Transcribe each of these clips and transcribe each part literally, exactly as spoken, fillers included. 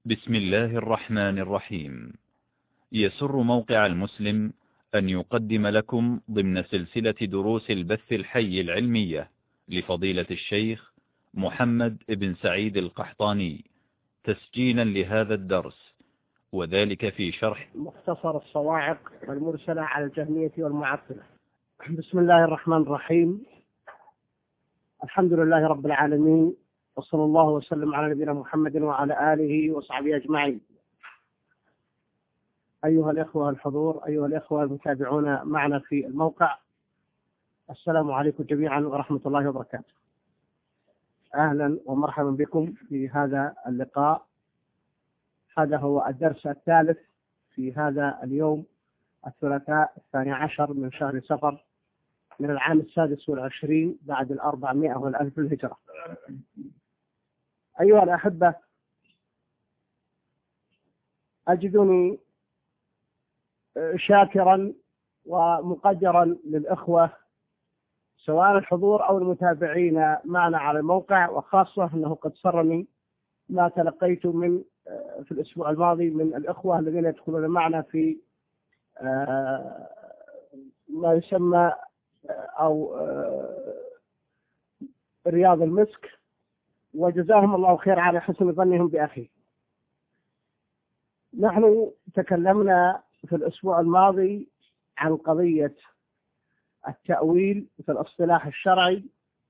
بسم الله الرحمن الرحيم. يسر موقع المسلم أن يقدم لكم ضمن سلسلة دروس البث الحي العلمية لفضيلة الشيخ محمد بن سعيد القحطاني تسجيلا لهذا الدرس، وذلك في شرح مختصر الصواعق المرسلة على الجهمية والمعطلة. بسم الله الرحمن الرحيم. الحمد لله رب العالمين، وصلى الله وسلم على نبينا محمد وعلى آله وصحبه أجمعين. أيها الإخوة الحضور، أيها الإخوة المتابعون معنا في الموقع، السلام عليكم جميعا ورحمة الله وبركاته. أهلا ومرحبا بكم في هذا اللقاء. هذا هو الدرس الثالث في هذا اليوم الثلاثاء الثاني عشر من شهر صفر من العام السادس والعشرين بعد الأربعمائة والألف الهجرة. أيها الأحبة، أجدني شاكرا ومقدرا للإخوة سواء الحضور أو المتابعين معنا على الموقع، وخاصة أنه قد سرني ما تلقيت من في الأسبوع الماضي من الإخوة الذين يدخلون معنا في ما يسمى أو رياض المسك، وجزاهم الله خير على حسن ظنهم بأخي. نحن تكلمنا في الأسبوع الماضي عن قضية التأويل في الاصطلاح الشرعي،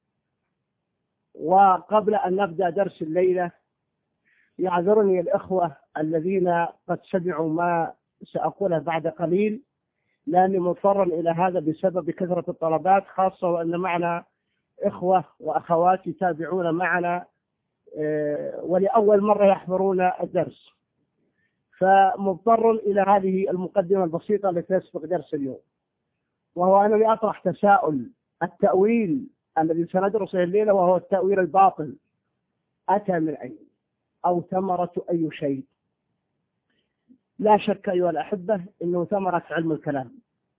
وقبل أن نبدأ درس الليلة يعذرني الإخوة الذين قد سمعوا ما سأقوله بعد قليل، لأني مضطر إلى هذا بسبب كثرة الطلبات، خاصة وأن معنا إخوة وأخوات يتابعون معنا ولأول مرة يحضرون الدرس، فمضطر إلى هذه المقدمة البسيطة التي تسبق درس اليوم، وهو أنني أطرح تساؤل: التأويل الذي سندرسه الليلة وهو التأويل الباطل أتى من أين؟ أو ثمرة أي شيء؟ لا شك أيها الأحبة أنه ثمرة علم الكلام،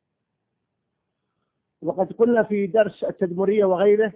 وقد قلنا في درس التدمرية وغيره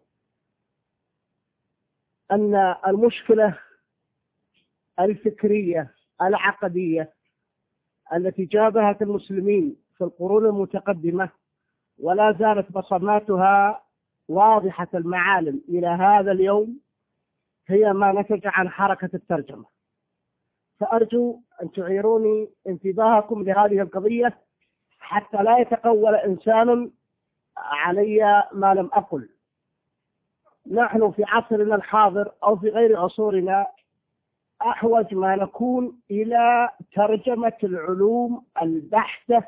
أن المشكلة الفكرية العقدية التي جابهت المسلمين في القرون المتقدمة ولا زالت بصماتها واضحة المعالم إلى هذا اليوم هي ما نتج عن حركة الترجمة. فأرجو أن تعيروني انتباهكم لهذه القضية حتى لا يتقول إنسان علي ما لم أقل. نحن في عصرنا الحاضر أو في غير عصورنا أحوج ما نكون إلى ترجمة العلوم البحتة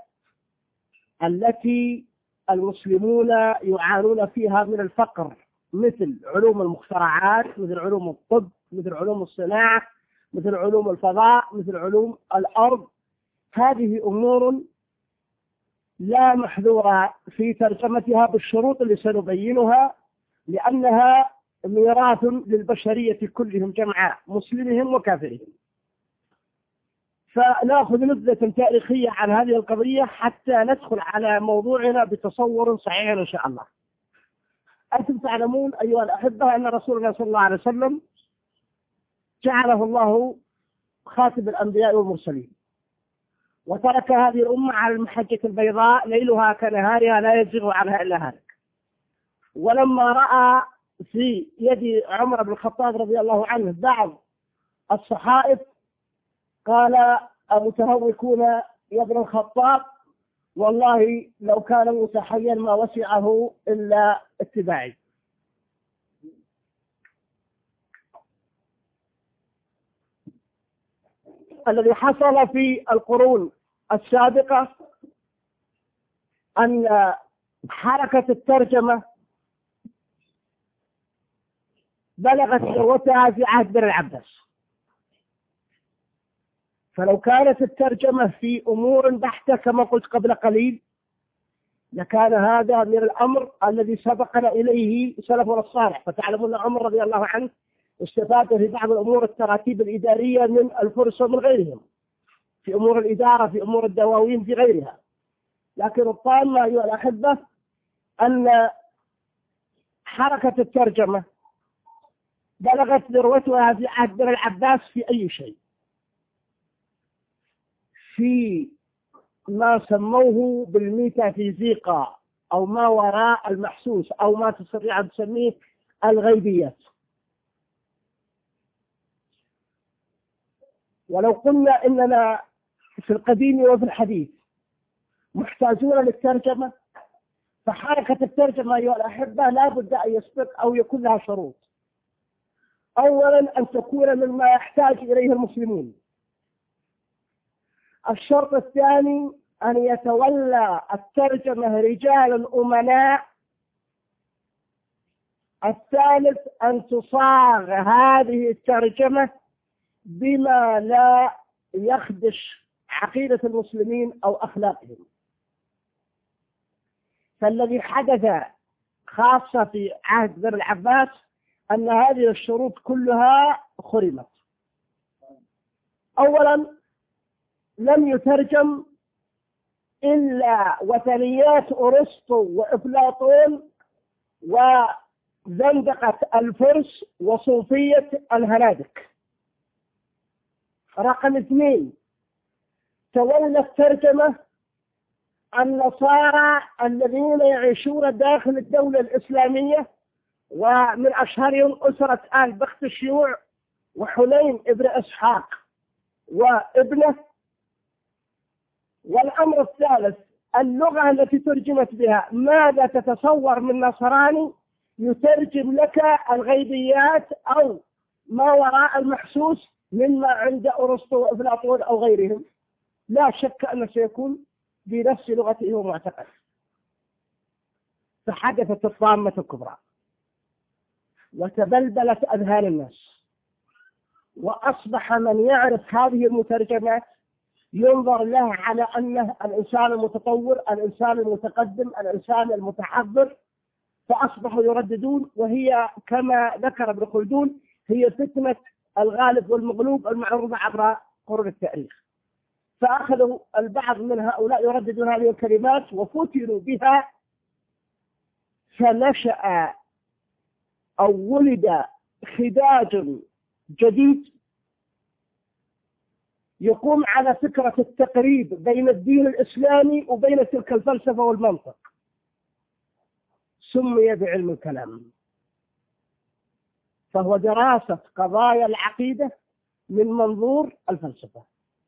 التي المسلمون يعانون فيها من الفقر، مثل علوم المخترعات، مثل علوم الطب، مثل علوم الصناعة، مثل علوم الفضاء، مثل علوم الأرض. هذه أمور لا محذور في ترجمتها بالشروط اللي سنبينها، لأنها ميراث للبشرية كلهم جمعاء، مسلمهم وكافرهم. فنأخذ نبذة تاريخية عن هذه القضية حتى ندخل على موضوعنا بتصور صحيح إن شاء الله. أنتم تعلمون أيها الأحبة أن رسولنا صلى الله عليه وسلم جعله الله خاتم الأنبياء والمرسلين، وترك هذه الأمة على المحجة البيضاء ليلها كنهارها لا يزيغ عنها إلا هالك. ولما رأى في يد عمر بن الخطاب رضي الله عنه بعض الصحائف قال: المتهوكون يا ابن الخطاب والله لو كان موسى حيا ما وسعه إلا اتباعي. الذي حصل في القرون السابقة أن حركة الترجمة بلغت ذروتها في عهد بن العباس. فلو كانت الترجمة في أمور بحتة كما قلت قبل قليل لكان هذا من الأمر الذي سبقنا إليه سلفنا الصالح. فتعلمون عمر رضي الله عنه استفاد في بعض الأمور التراتيب الإدارية من الفرس ومن غيرهم، في أمور الإدارة، في أمور الدواوين، في غيرها. لكن الطامة أيها الأحبة أن حركة الترجمة بلغت ذروتها في عهد بن العباس في أي شيء. في ما سموه بالميتافيزيقا أو ما وراء المحسوس أو ما تستطيع أن تسميه الغيبيات. ولو قلنا إننا في القديم وفي الحديث محتاجون للترجمة، فحركة الترجمة أيها الأحبة لا بد أن يسبق أو يكون لها شروط. أولا أن تكون مما يحتاج إليه المسلمون. الشرط الثاني أن يتولى الترجمة رجال أمناء. الثالث أن تصاغ هذه الترجمة بما لا يخدش عقيدة المسلمين أو أخلاقهم. فالذي حدث خاصة في عهد بن العباس أن هذه الشروط كلها خرمت. أولا لم يترجم إلا وثنيات أرسطو وأفلاطون وزندقة الفرس وصوفية الهنادك. رقم اثنين، تولى الترجمة النصارى الذين يعيشون داخل الدولة الإسلامية، ومن أشهرهم أسرة آل بخت الشيوع وحنين ابن إسحاق وابنه. والأمر الثالث، اللغة التي ترجمت بها ماذا تتصور من نصراني يترجم لك الغيبيات أو ما وراء المحسوس مما عند أرسطو وأفلاطون أو غيرهم. لا شك أنه سيكون بنفس لغته ومعتقده. فحدثت الطامة الكبرى وتبلبلت أذهان الناس، وأصبح من يعرف هذه المترجمات ينظر له على أنه الإنسان المتطور، الإنسان المتقدم، الإنسان المتحضر، فأصبحوا يرددون. وهي كما ذكر ابن خلدون هي فتنة الغالب والمغلوب المعروفة عبر قرون التاريخ. فأخذوا البعض من هؤلاء يرددون هذه الكلمات وفتنوا بها، فنشأ أو ولد خداج جديد يقوم على فكرة التقريب بين الدين الإسلامي وبين تلك الفلسفة والمنطق، سمي بعلم الكلام. فهو دراسة قضايا العقيدة من منظور الفلسفة،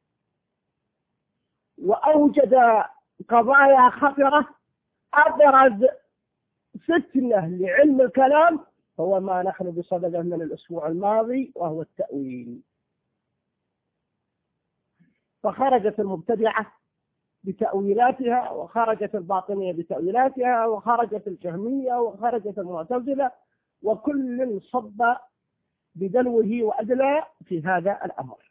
وأوجد قضايا خطرة. أبرز فتنة لعلم الكلام هو ما نحن بصدده من الأسبوع الماضي، وهو التأويل. فخرجت المبتدعة بتأويلاتها، وخرجت الباطنية بتأويلاتها، وخرجت الجهمية، وخرجت المعتزلة، وكل صب بدلوه وأدلى في هذا الأمر.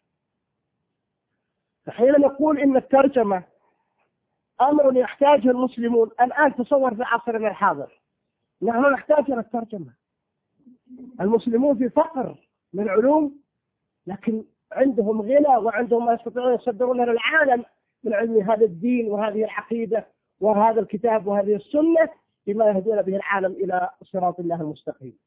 فحين نقول إن الترجمة أمر يحتاجه المسلمون الآن، تصور في عصرنا الحاضر نحن نحتاج إلى الترجمة. المسلمون في فقر من علوم، لكن عندهم غنى وعندهم ما يستطيعون يصدرون للعالم من علم هذا الدين وهذه العقيدة وهذا الكتاب وهذه السنة بما يهدون به العالم إلى صراط الله المستقيم.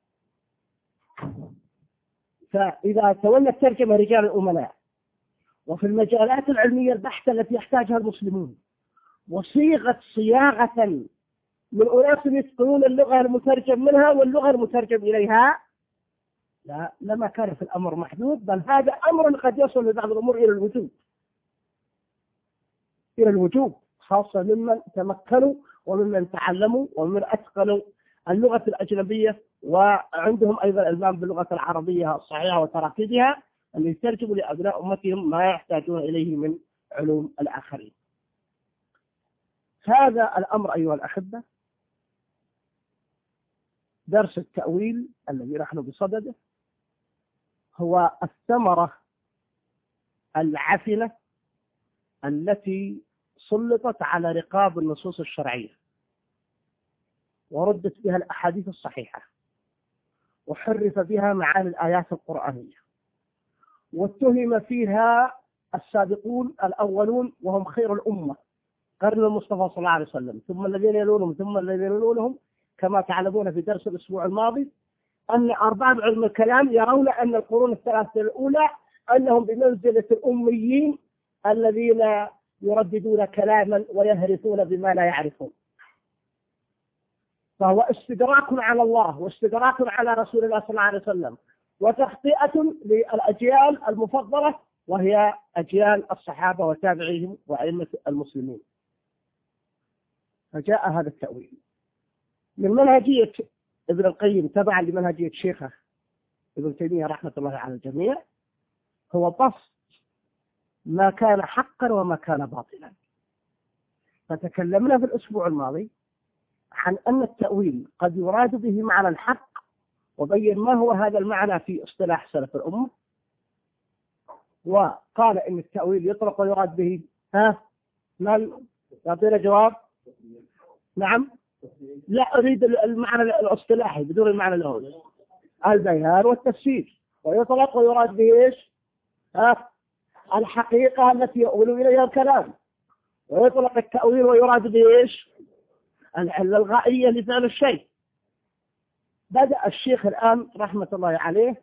فإذا تولى الترجمة رجال الأمناء وفي المجالات العلمية البحتة التي يحتاجها المسلمون، وصيغت صياغة من أناس يتقنون اللغة المترجم منها واللغة المترجم إليها، لا لما كان في الأمر محدود، بل هذا أمر قد يصل لبعض الأمور إلى الوجوب إلى الوجوب خاصة ممن تمكنوا وممن تعلموا وممن أتقنوا اللغة الأجنبية وعندهم أيضا إلمام باللغة العربية الصحيحة وتراكيبها، أن يترجموا لأبناء أمتهم ما يحتاجون إليه من علوم الآخرين. هذا الأمر أيها الأحبة درس التأويل الذي نحن بصدده هو الثمرة العفنة التي سلطت على رقاب النصوص الشرعية وردت بها الأحاديث الصحيحة وحرف بها معاني الآيات القرآنية، واتهم فيها السابقون الأولون وهم خير الأمة قرن المصطفى صلى الله عليه وسلم، ثم الذين يلونهم ثم الذين يلونهم. كما تعلمون في درس الأسبوع الماضي أن أرباب علم الكلام يرون أن القرون الثلاثة الأولى أنهم بمنزلة الأميين الذين يرددون كلاما ويهرفون بما لا يعرفون. فهو استدراك على الله واستدراك على رسول الله صلى الله عليه وسلم، وتخطئة للأجيال المفضلة وهي أجيال الصحابة وتابعيهم وأئمة المسلمين. فجاء هذا التأويل من منهجية ابن القيم تبعا لمنهجية شيخه ابن تيمية رحمة الله على الجميع، هو بسط ما كان حقا وما كان باطلا. فتكلمنا في الأسبوع الماضي عن أن التأويل قد يراد به معنى الحق، وبين ما هو هذا المعنى في اصطلاح سلف الأمة، وقال إن التأويل يطلق ويراد به ها من يعطينا جواب؟ نعم، لا أريد المعنى الاصطلاحي بدون المعنى الأول، البيان والتفسير. ويطلق ويراد به إيش؟ ها الحقيقة التي يؤول إليها الكلام. ويطلق التأويل ويراد به إيش؟ العلة الغائية لفعل الشيء. بدأ الشيخ الآن رحمة الله عليه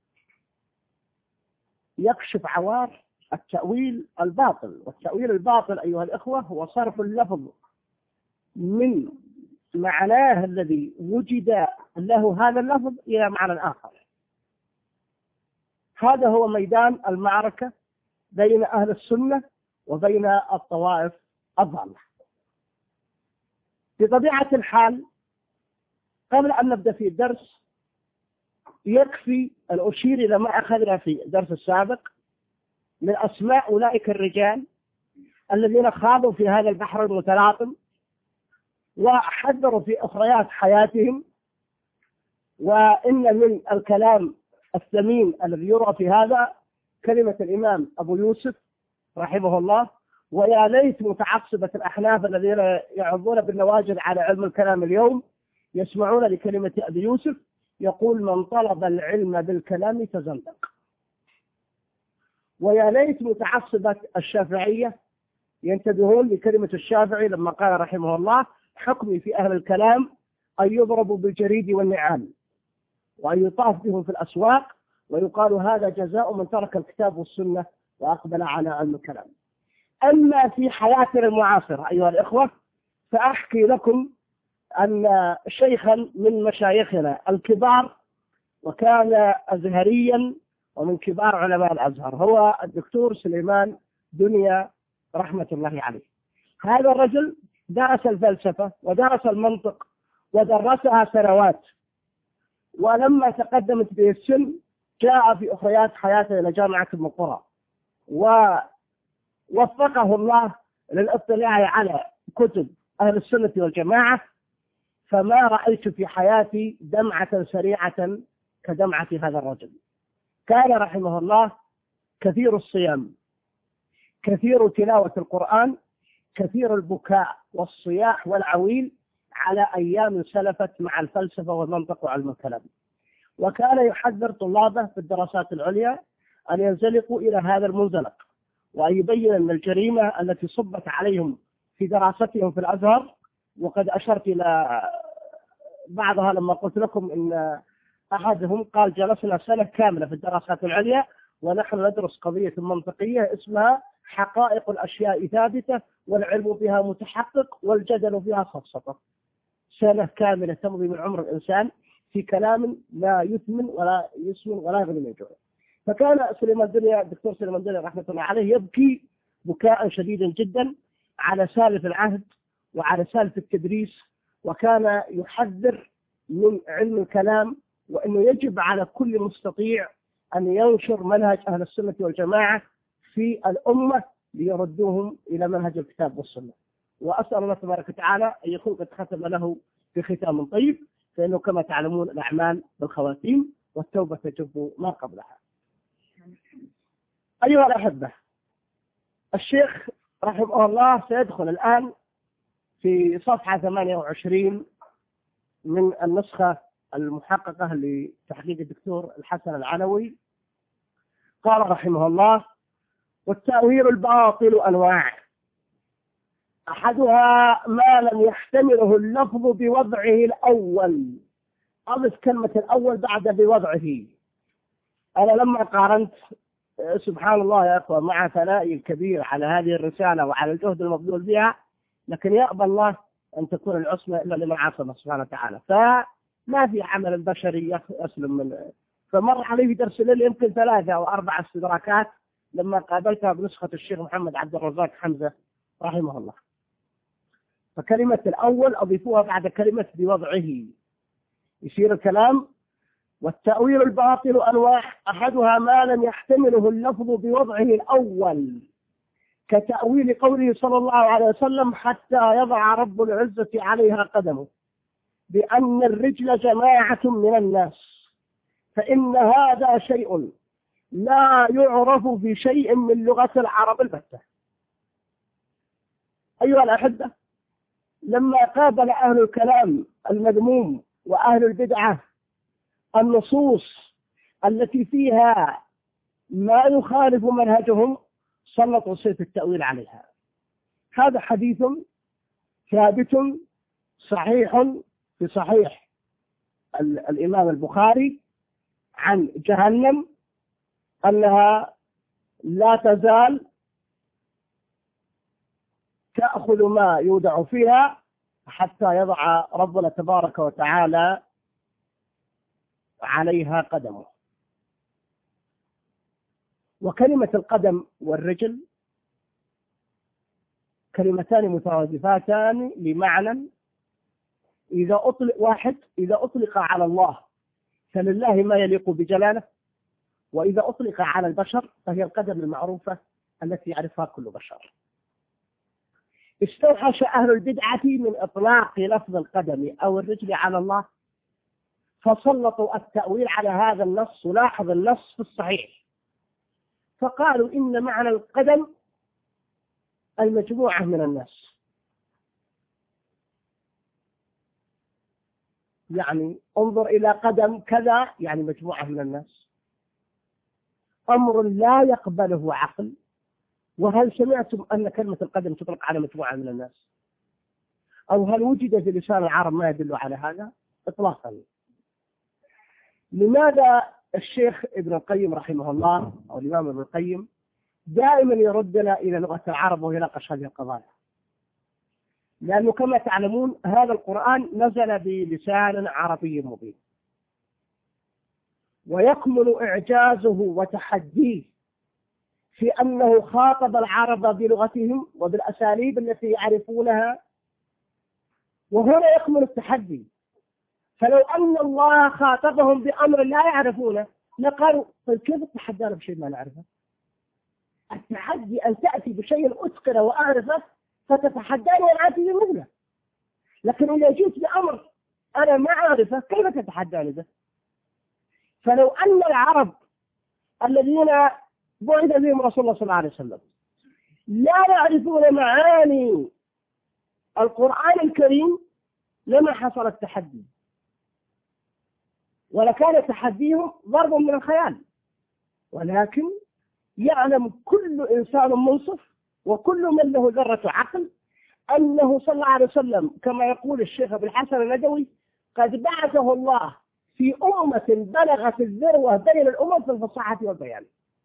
يكشف عوار التأويل الباطل. والتأويل الباطل أيها الإخوة هو صرف اللفظ من معناه الذي وجد له هذا اللفظ إلى معنى آخر. هذا هو ميدان المعركة بين أهل السنة وبين الطوائف الضالة. بطبيعة الحال قبل أن نبدأ في الدرس يكفي أن أشير إلى ما أخذنا في الدرس السابق من أسماء أولئك الرجال الذين خاضوا في هذا البحر المتلاطم وحذروا في أخريات حياتهم. وإن من الكلام الثمين الذي يرى في هذا كلمة الإمام أبو يوسف رحمه الله: ويا ليت متعصبة الأحناف الذين يعضون بالنواجذ على علم الكلام اليوم يسمعون لكلمة أبي يوسف يقول: من طلب العلم بالكلام تزندق. ويا ليت متعصبة الشافعية ينتبهون لكلمة الشافعي لما قال رحمه الله: حكمي في أهل الكلام أن يضربوا بالجريد والنعال وأن يطاف بهم في الأسواق ويقال هذا جزاء من ترك الكتاب والسنة وأقبل على علم الكلام. أما في حياتنا المعاصرة أيها الإخوة فأحكي لكم أن شيخا من مشايخنا الكبار وكان أزهريا ومن كبار علماء الأزهر هو الدكتور سليمان دنيا رحمة الله عليه. هذا الرجل درس الفلسفة ودرس المنطق ودرسها سنوات، ولما تقدمت به السن جاء في أخريات حياته إلى جامعة أم القرى، ووفقه الله للاطلاع على كتب أهل السنة والجماعة، فما رأيت في حياتي دمعة سريعة كدمعة هذا الرجل. كان رحمه الله كثير الصيام، كثير تلاوة القرآن، كثير البكاء والصياح والعويل على أيام سلفت مع الفلسفة والمنطق وعلم الكلام. وكان يحذر طلابه في الدراسات العليا أن ينزلقوا إلى هذا المنزلق، وأن يبين أن الجريمة التي صبت عليهم في دراستهم في الأزهر، وقد أشرت إلى بعضها لما قلت لكم أن أحدهم قال جلسنا سنة كاملة في الدراسات العليا ونحن ندرس قضية منطقية اسمها حقائق الأشياء ثابتة والعلم بها متحقق والجدل فيها سفسطة. سنة كاملة تمضي من عمر الإنسان في كلام لا يثمن ولا يسمن ولا يغني من جوع. فكان سليمان دنيا الدكتور سليمان دنيا رحمة الله عليه يبكي بكاء شديدا جدا على سالف العهد وعلى سالف التدريس، وكان يحذر من علم الكلام، وأنه يجب على كل مستطيع أن ينشر منهج أهل السنة والجماعة في الأمة ليردوهم إلى منهج الكتاب والسنة. وأسأل الله تبارك وتعالى أن يكون قد ختم له بختام طيب، فإنه كما تعلمون الأعمال بالخواتيم والتوبة تجب ما قبلها. أيها الأحبة، الشيخ رحمه الله سيدخل الآن في صفحة ثمانية وعشرين من النسخة المحققة لتحقيق الدكتور الحسن العلوي. قال رحمه الله: والتأويل الباطل أنواع، أحدها ما لم يحتمله اللفظ بوضعه الأول. أضف كلمة الأول بعد بوضعه. أنا لما قارنت سبحان الله يا أخوة، مع ثنائي الكبير على هذه الرسالة وعلى الجهد المبذول بها، لكن يأبى الله أن تكون العصمة إلا لمن عصمه سبحانه وتعالى. فما في عمل البشري يسلم من. فمر علي في درس الليل يمكن ثلاثة أو أربع استدراكات لما قابلتها بنسخة الشيخ محمد عبد الرزاق حمزة رحمه الله. فكلمة الأول أضيفوها بعد كلمة بوضعه، يصير الكلام. والتأويل الباطل أنواع، أحدها ما لم يحتمله اللفظ بوضعه الأول، كتأويل قوله صلى الله عليه وسلم حتى يضع رب العزة عليها قدمه، بأن الرجل جماعة من الناس، فإن هذا شيء لا يعرف بشيء من لغة العرب البتة. أيها الأحبة، لما قابل أهل الكلام المذموم وأهل البدعة النصوص التي فيها ما يخالف منهجهم، سلطوا سيف التأويل عليها. هذا حديث ثابت صحيح في صحيح الإمام البخاري عن جهنم أنها لا تزال تأخذ ما يودع فيها حتى يضع ربنا تبارك وتعالى عليها قدمه. وكلمة القدم والرجل كلمتان مترادفتان لمعنى. إذا أطلق واحد إذا أطلق على الله فلله ما يليق بجلاله، وإذا أطلق على البشر فهي القدم المعروفة التي يعرفها كل بشر. استوحش أهل البدعة من إطلاق لفظ القدم أو الرجل على الله، فسلطوا التأويل على هذا النص. لاحظ النص في الصحيح، فقالوا إن معنى القدم المجموعة من الناس. يعني انظر إلى قدم كذا، يعني مجموعة من الناس، أمر لا يقبله عقل. وهل سمعتم أن كلمة القدم تطلق على مجموعة من الناس؟ أو هل وجد في لسان العرب ما يدل على هذا؟ إطلاقا. لماذا الشيخ ابن القيم رحمه الله أو الإمام ابن القيم دائما يردنا إلى لغة العرب ويناقش هذه القضايا؟ لأنه كما تعلمون هذا القرآن نزل بلسان عربي مبين، ويكمل إعجازه وتحديه في أنه خاطب العرب بلغتهم وبالأساليب التي يعرفونها، وهنا يكمل التحدي. فلو أن الله خاطبهم بأمر لا يعرفونه لقالوا طيب كيف تتحدانا بشيء ما نعرفه؟ التحدي أن تأتي بشيء أتقن وأعرفه فتتحداني أن آتي بمثله. لكن إذا جئت بأمر أنا ما أعرفه كيف تتحداني به؟ فلو أن العرب الذين بعث بهم رسول الله صلى الله عليه وسلم لا يعرفون معاني القرآن الكريم لما حصل التحدي، ولكان تحديهم ضرب من الخيال. ولكن يعلم كل إنسان منصف وكل من له ذرة عقل أنه صلى الله عليه وسلم كما يقول الشيخ أبو الحسن الندوي قد بعثه الله في أمة بلغت الذروة بين الأمم في الفصاحة والبيان.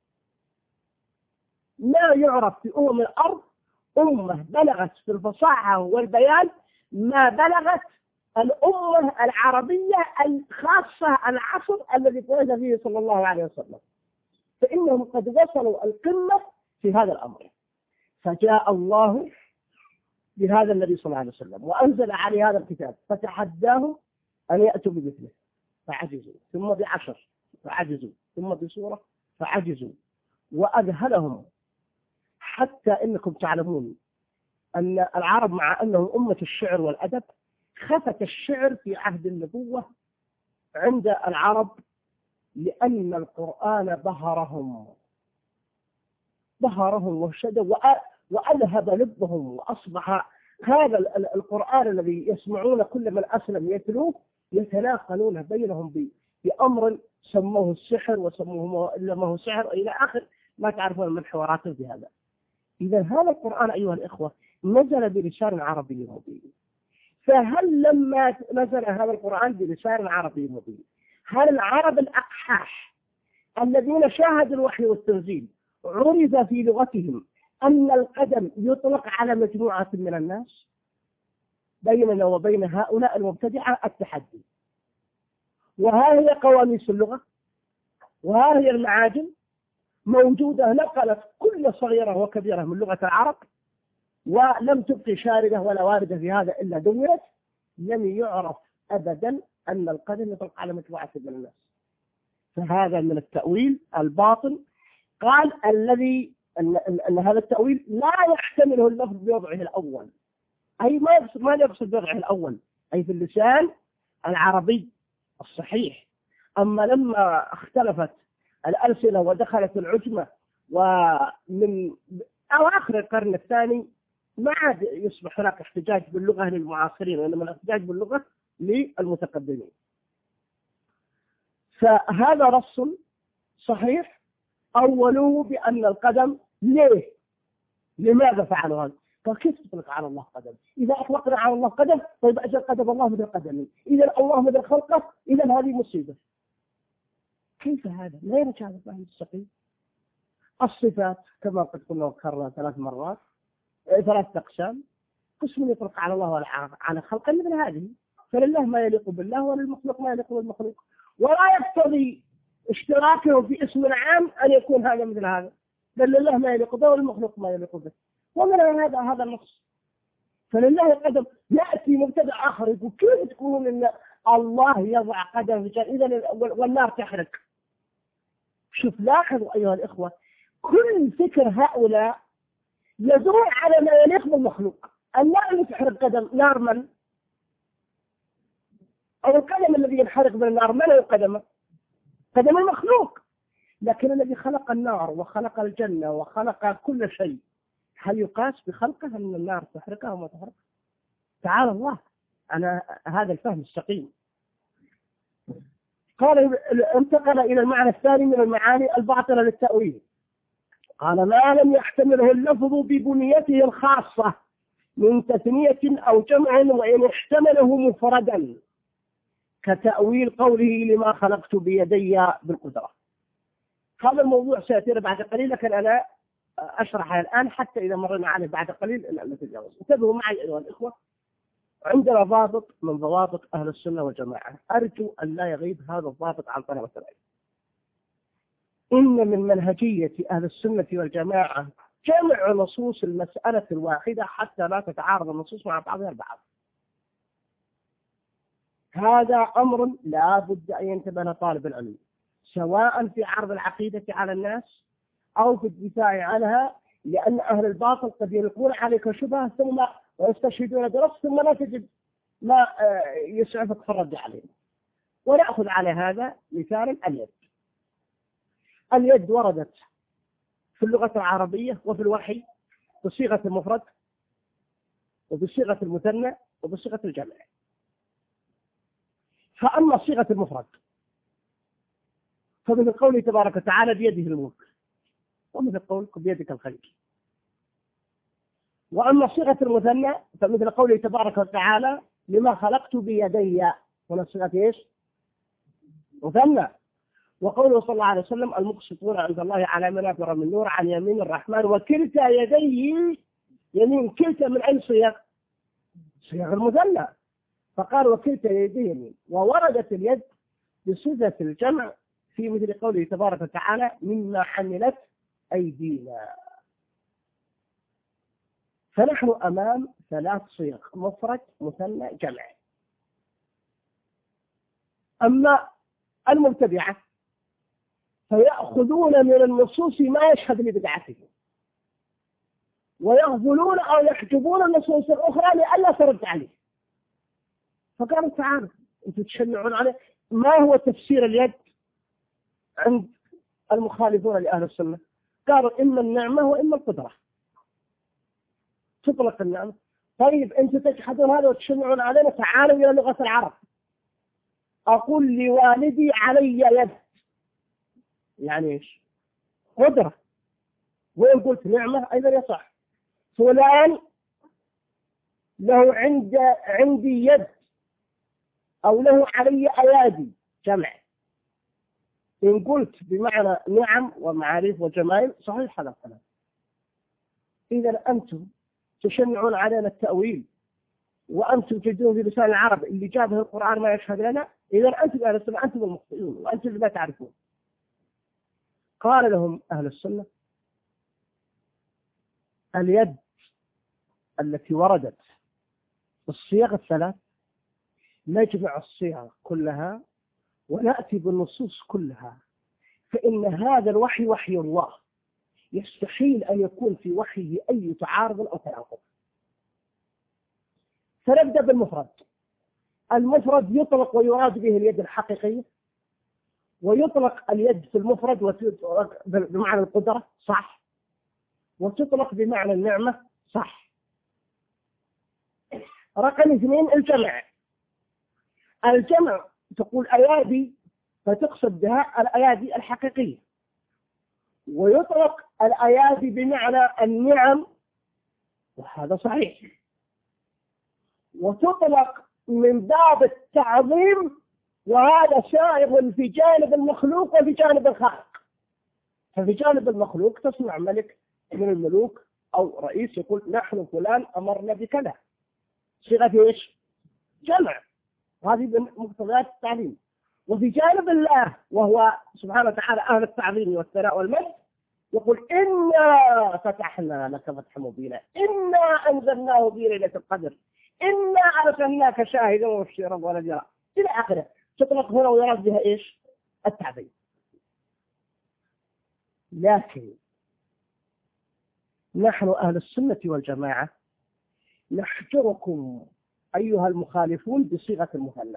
ما يعرف في أمم الأرض أمة بلغت في الفصاحة والبيان ما بلغت الأمة العربية الخاصة العصر الذي بعث فيه صلى الله عليه وسلم، فإنهم قد وصلوا القمة في هذا الأمر. فجاء الله بهذا النبي صلى الله عليه وسلم وأنزل عليه هذا الكتاب، فتحداهم أن يأتوا بمثله فعجزوا، ثم بعشر فعجزوا، ثم بسورة فعجزوا، وأذهلهم. حتى إنكم تعلمون أن العرب مع أنهم أمة الشعر والأدب خفت الشعر في عهد النبوة عند العرب، لأن القرآن بهرهم بهرهم وشد وأذهب لبهم، وأصبح هذا القرآن الذي يسمعون كل من أسلم يتلوه يتناقلون بينهم بأمر سموه السحر وسموه إلا ما هو سحر إلى آخر ما تعرفون من حوارات بهذا. إذا هذا القرآن أيها الإخوة نزل بلسان عربي مبين، فهل لما نزل هذا القرآن بلسان عربي مبين هل العرب الأقحاح الذين شاهدوا الوحي والتنزيل عرف في لغتهم أن القدم يطلق على مجموعة من الناس، بيننا وبين هؤلاء المبتدعة التحدي. وها هي قواميس اللغة، وها هي المعاجم موجودة، نقلت كل صغيرة وكبيرة من لغة العرب، ولم تبقي شاردة ولا واردة في هذا إلا دونت. لم يعرف أبدا أن القدم يطلق على مجموعة من الناس. فهذا من التأويل الباطل. قال الذي أن, أن هذا التأويل لا يحتمله اللفظ بوضعه الأول، أي ما يقصد ما يقصد بوضعه الأول، أي في اللسان العربي الصحيح. أما لما اختلفت الألسنة ودخلت العجمة ومن أواخر القرن الثاني ما عاد يصبح هناك احتجاج باللغة للمعاصرين، وإنما الاحتجاج باللغة للمتقدمين. فهذا رص صحيح أولوه بأن القدم ليه؟ لماذا فعلوا هذا؟ قال كيف تطلق على الله قدم؟ إذا أطلقنا على الله قدم طيب أجل قدم الله مثل قدمي، إذا الله مثل خلقه، إذا هذه مصيبة. كيف هذا؟ لا يرجع هذا الفهم السقيم. الصفات كما قد قلنا وكررنا ثلاث مرات ثلاث أقسام: قسم يطلق على الله وعلى خلقه مثل هذه، فلله ما يليق بالله وللمخلوق ما يليق بالمخلوق، ولا يقتضي اشتراكه في اسم عام أن يكون هذا مثل هذا، بل لله ما يليق به والمخلوق ما يليق به. ومن هذا هذا النص. فلله قدم. يأتي مبتدع آخر يقول كيف تقولون إن الله يضع قدم في إذا والنار تحرق؟ شوف لاحظوا أيها الإخوة، كل فكر هؤلاء يدور على ما يليق بالمخلوق. النار اللي تحرق قدم نار من؟ أو القدم الذي ينحرق بالنار من هو قدمه؟ قدم المخلوق. لكن الذي خلق النار وخلق الجنة وخلق كل شيء، هل يقاس بخلقه أن النار تحرقه أو ما تحرقه؟ تعالى الله. أنا هذا الفهم السقيم. قال انتقل إلى المعنى الثاني من المعاني الباطلة للتأويل. قال ما لم يحتمله اللفظ ببنيته الخاصة من تثنية أو جمع وإن احتمله مفردا، كتأويل قوله لما خلقت بيدي بالقدرة. هذا الموضوع سيأتي بعد قليل، لكن أنا أشرحه الآن حتى إذا مرنا عليه بعد قليل أن نتجاوز. انتبهوا معي أيها الإخوة، عندنا ضابط من ضوابط أهل السنة والجماعة، أرجو أن لا يغيب هذا الضابط عن طلبة العلم. إن من منهجية أهل السنة والجماعة جمع نصوص المسألة الواحدة حتى لا تتعارض النصوص مع بعضها البعض. هذا أمر لا بد أن ينتبه له طالب العلم، سواء في عرض العقيدة على الناس أو في الدفاع عنها، لأن أهل الباطل قد يلقون عليك شبهة ثم ويستشهدون برأس ثم لا تجد ما يسعفك في الرد عليه. ونأخذ على هذا مثال اليد. اليد وردت في اللغة العربية وفي الوحي بصيغة المفرد وبصيغة المثنى وبصيغة الجمع. فأما صيغة المفرد فمثل قوله تبارك وتعالى بيده الملك، ومثل قولك بيدك الخير. وأما صيغة المثنى فمثل قوله تبارك وتعالى لما خلقت بيدي، هنا صيغة ايش؟ مثنى. وقوله صلى الله عليه وسلم المقسطون عند الله على منابر من نور عن يمين الرحمن وكلتا يديه يمين. كلتا من أي صيغ؟ صيغ المثنى، فقال وكلتا يديه يمين. ووردت اليد بصفة الجمع في مثل قوله تبارك وتعالى مما حملت أيدينا. فنحن أمام ثلاث صيغ: مفرد مثنى جمع. أما المبتدعة فيأخذون من النصوص ما يشهد لبدعتهم، ويغفلون أو يحجبون النصوص الأخرى لئلا ترد عليه. فقالوا تعالوا أنتم تشنعون عليه. ما هو تفسير اليد عند المخالفون لأهل السنة؟ قالوا إما النعمة وإما القدرة. تطلق النعمة. طيب أنتم تجحدون هذا وتشنعون علينا، تعالوا إلى لغة العرب. أقول لوالدي علي يد، يعني إيش؟ قدرة. وإن قلت نعمة أيضا يصح. فلان له عند عندي يد أو له علي أيادي، جمع. إن قلت بمعنى نعم ومعارف وجمال صحيح هذا الكلام. إذا أنتم تشنعون علينا التأويل وأنتم تجدون في لسان العرب اللي جابه القرآن ما يشهد لنا، إذا أنتم أهل السنة أنتم المخطئون وأنتم اللي لا تعرفون. قال لهم أهل السنة: اليد التي وردت الصيغ الثلاث نجمع الصيغ كلها ونأتي بالنصوص كلها، فإن هذا الوحي وحي الله، يستحيل أن يكون في وحيه أي تعارض أو تناقض. فنبدأ بالمفرد. المفرد يطلق ويراد به اليد الحقيقية، ويطلق اليد في المفرد وتطلق بمعنى القدرة صح، وتطلق بمعنى النعمة صح. رقم اثنين الجمع. الجمع تقول أيادي فتقصد بها الأيادي الحقيقية، ويطلق الأيادي بمعنى النعم وهذا صحيح، وتطلق من باب التعظيم وهذا سائغ في جانب المخلوق وفي جانب الخالق. ففي جانب المخلوق تسمع ملك من الملوك أو رئيس يقول نحن فلان أمرنا بكذا، صيغة ايش؟ جمع، وهذه من مقتضيات التعظيم. وفي جانب الله وهو سبحانه وتعالى أهل التعظيم والثناء والمجد يقول إنا فتحنا لك فتحا مبينا، إنا أنزلناه في ليلة القدر، إنا أرسلناك شاهدا ومبشرا ونذيرا إلى آخره. تطلق هنا ويراد بها إيش؟ التعظيم. لكن نحن أهل السنة والجماعة نحجركم أيها المخالفون بصيغة المثنى،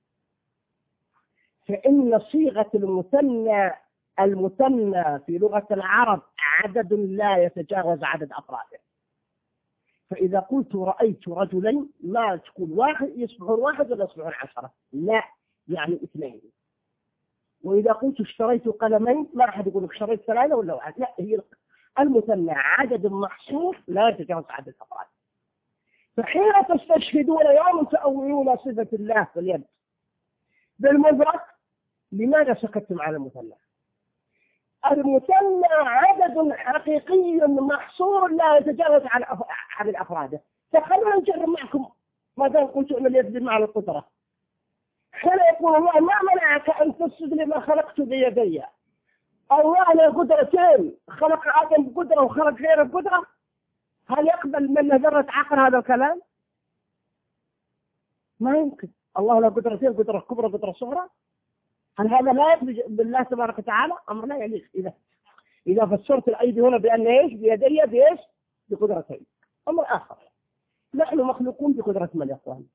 فإن صيغة المثنى المثنى في لغة العرب عدد لا يتجاوز عدد أفراده. فإذا قلت رأيت رجلين ما تقول واحد يصبحون واحد ولا يصبحون عشرة، لا، يعني اثنين. وإذا قلت اشتريت قلمين ما أحد يقول اشتريت ثلاثة ولا واحد، لا، هي المثنى عدد محصور لا يتجاوز عدد أفراد. فحين تستشهدون يوم تأولون صفة الله في اليد بالمفرد، لماذا سكتتم على المثنى؟ المثنى عدد حقيقي محصور لا يتجاوز عن الأفراد. فخلونا نجرب معكم ماذا قلت أن اليد بمعنى القدرة. حين يقول الله ما منعك أن تسجد لما خلقت بيدي، الله له قدرتين، خلق آدم بقدرة وخلق غيره بقدرة، هل يقبل من ذرة عقل هذا الكلام؟ ما يمكن. الله له قدرتين، قدرة كبرى قدرة صغرى، هل هذا لا يقبل بالله تبارك وتعالى؟ أمر لا يليق. إذا إذا فسرت الأيدي هنا بأن إيش؟ بيدي بإيش؟ بقدرتين، أمر آخر. نحن مخلوقون بقدرة من يا أخوان؟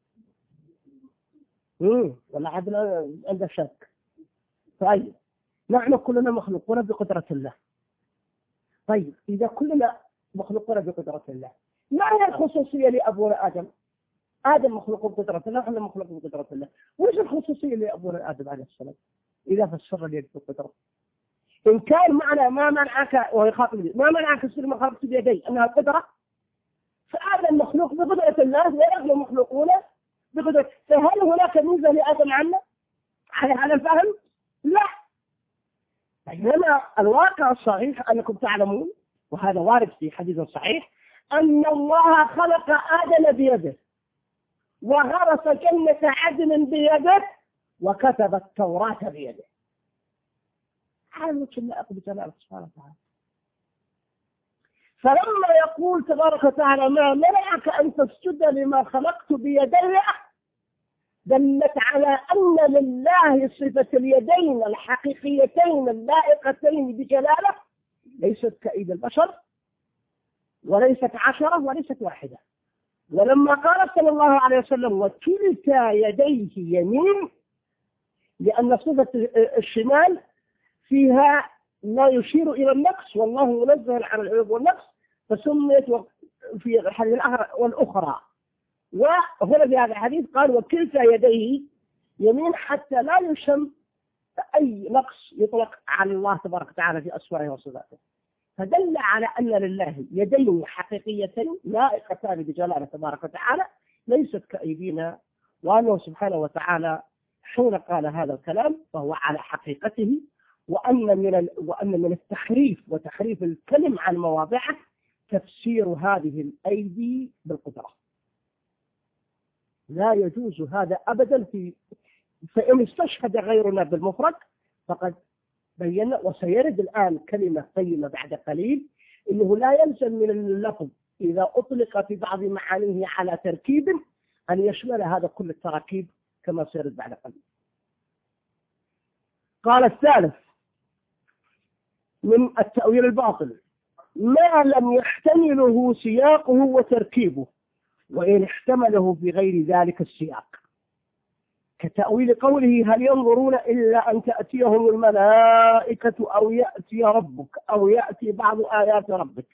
امم ولا عدنا عنده شك. طيب نحن كلنا مخلوقون بقدرة الله. طيب إذا كلنا مخلوقون بقدرة الله، ما هي الخصوصية لأبونا آدم؟ آدم مخلوق بقدرة الله، نحن مخلوق بقدرة الله. وإيش الخصوصية لأبونا آدم عليه السلام إذا فسر اليد بالقدرة؟ إن كان معنى ما منعك ويخاطب ما منعك تصير ما خلقت بيدي أنها القدرة، فآدم مخلوق بقدرة الله ونحن مخلوقون بقدرة. فهل هناك ميزة لآدم عنا على هذا الفهم؟ لا. بينما الواقع الصحيح أنكم تعلمون، وهذا وارد في حديث صحيح، أن الله خلق آدم بيده وغرس جنة عدن بيده وكتب التوراة بيده. هذا كله أقول جلاله سبحانه وتعالى. فلما يقول تبارك وتعالى ما منعك أن تسجد لما خلقت بيدي، دلت على أن لله صفة اليدين الحقيقيتين اللائقتين بجلاله ليست كأيد البشر وليست عشرة وليست واحدة. ولما قال صلى الله عليه وسلم وكلتا يديه يمين، لأن صفة الشمال فيها ما يشير إلى النقص والله منزه عن العيوب والنقص، فسميت في الحديث الآخر والأخرى. وهنا في هذا الحديث قال وكلتا يديه يمين حتى لا يشم أي نقص يطلق على الله تبارك وتعالى في أسمائه وصفاته. فدل على أن لله يدين حقيقيتين لائقتان بجلاله تبارك وتعالى ليست كأيدينا، وأنه سبحانه وتعالى حين قال هذا الكلام فهو على حقيقته، وأن من ال... وأن من التحريف وتحريف الكلم عن مواضعه تفسير هذه الأيدي بالقدرة. لا يجوز هذا أبدا. في فإن استشهد غيرنا بالمفرد فقد بينا، وسيرد الآن كلمة قيمة بعد قليل، إنه لا يلزم من اللفظ إذا أطلق في بعض معانيه على تركيب أن يشمل هذا كل التراكيب كما سيرد بعد قليل. قال الثالث من التأويل الباطل ما لم يحتمله سياقه وتركيبه، وإن احتمله في غير ذلك السياق، كتأويل قوله هل ينظرون إلا أن تأتيهم الملائكة أو يأتي ربك أو يأتي بعض آيات ربك.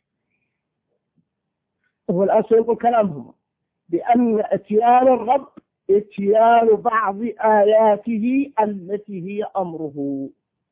هو الآن سيقول كلامهم بأن اتيان الرب اتيان بعض آياته التي هي أمره،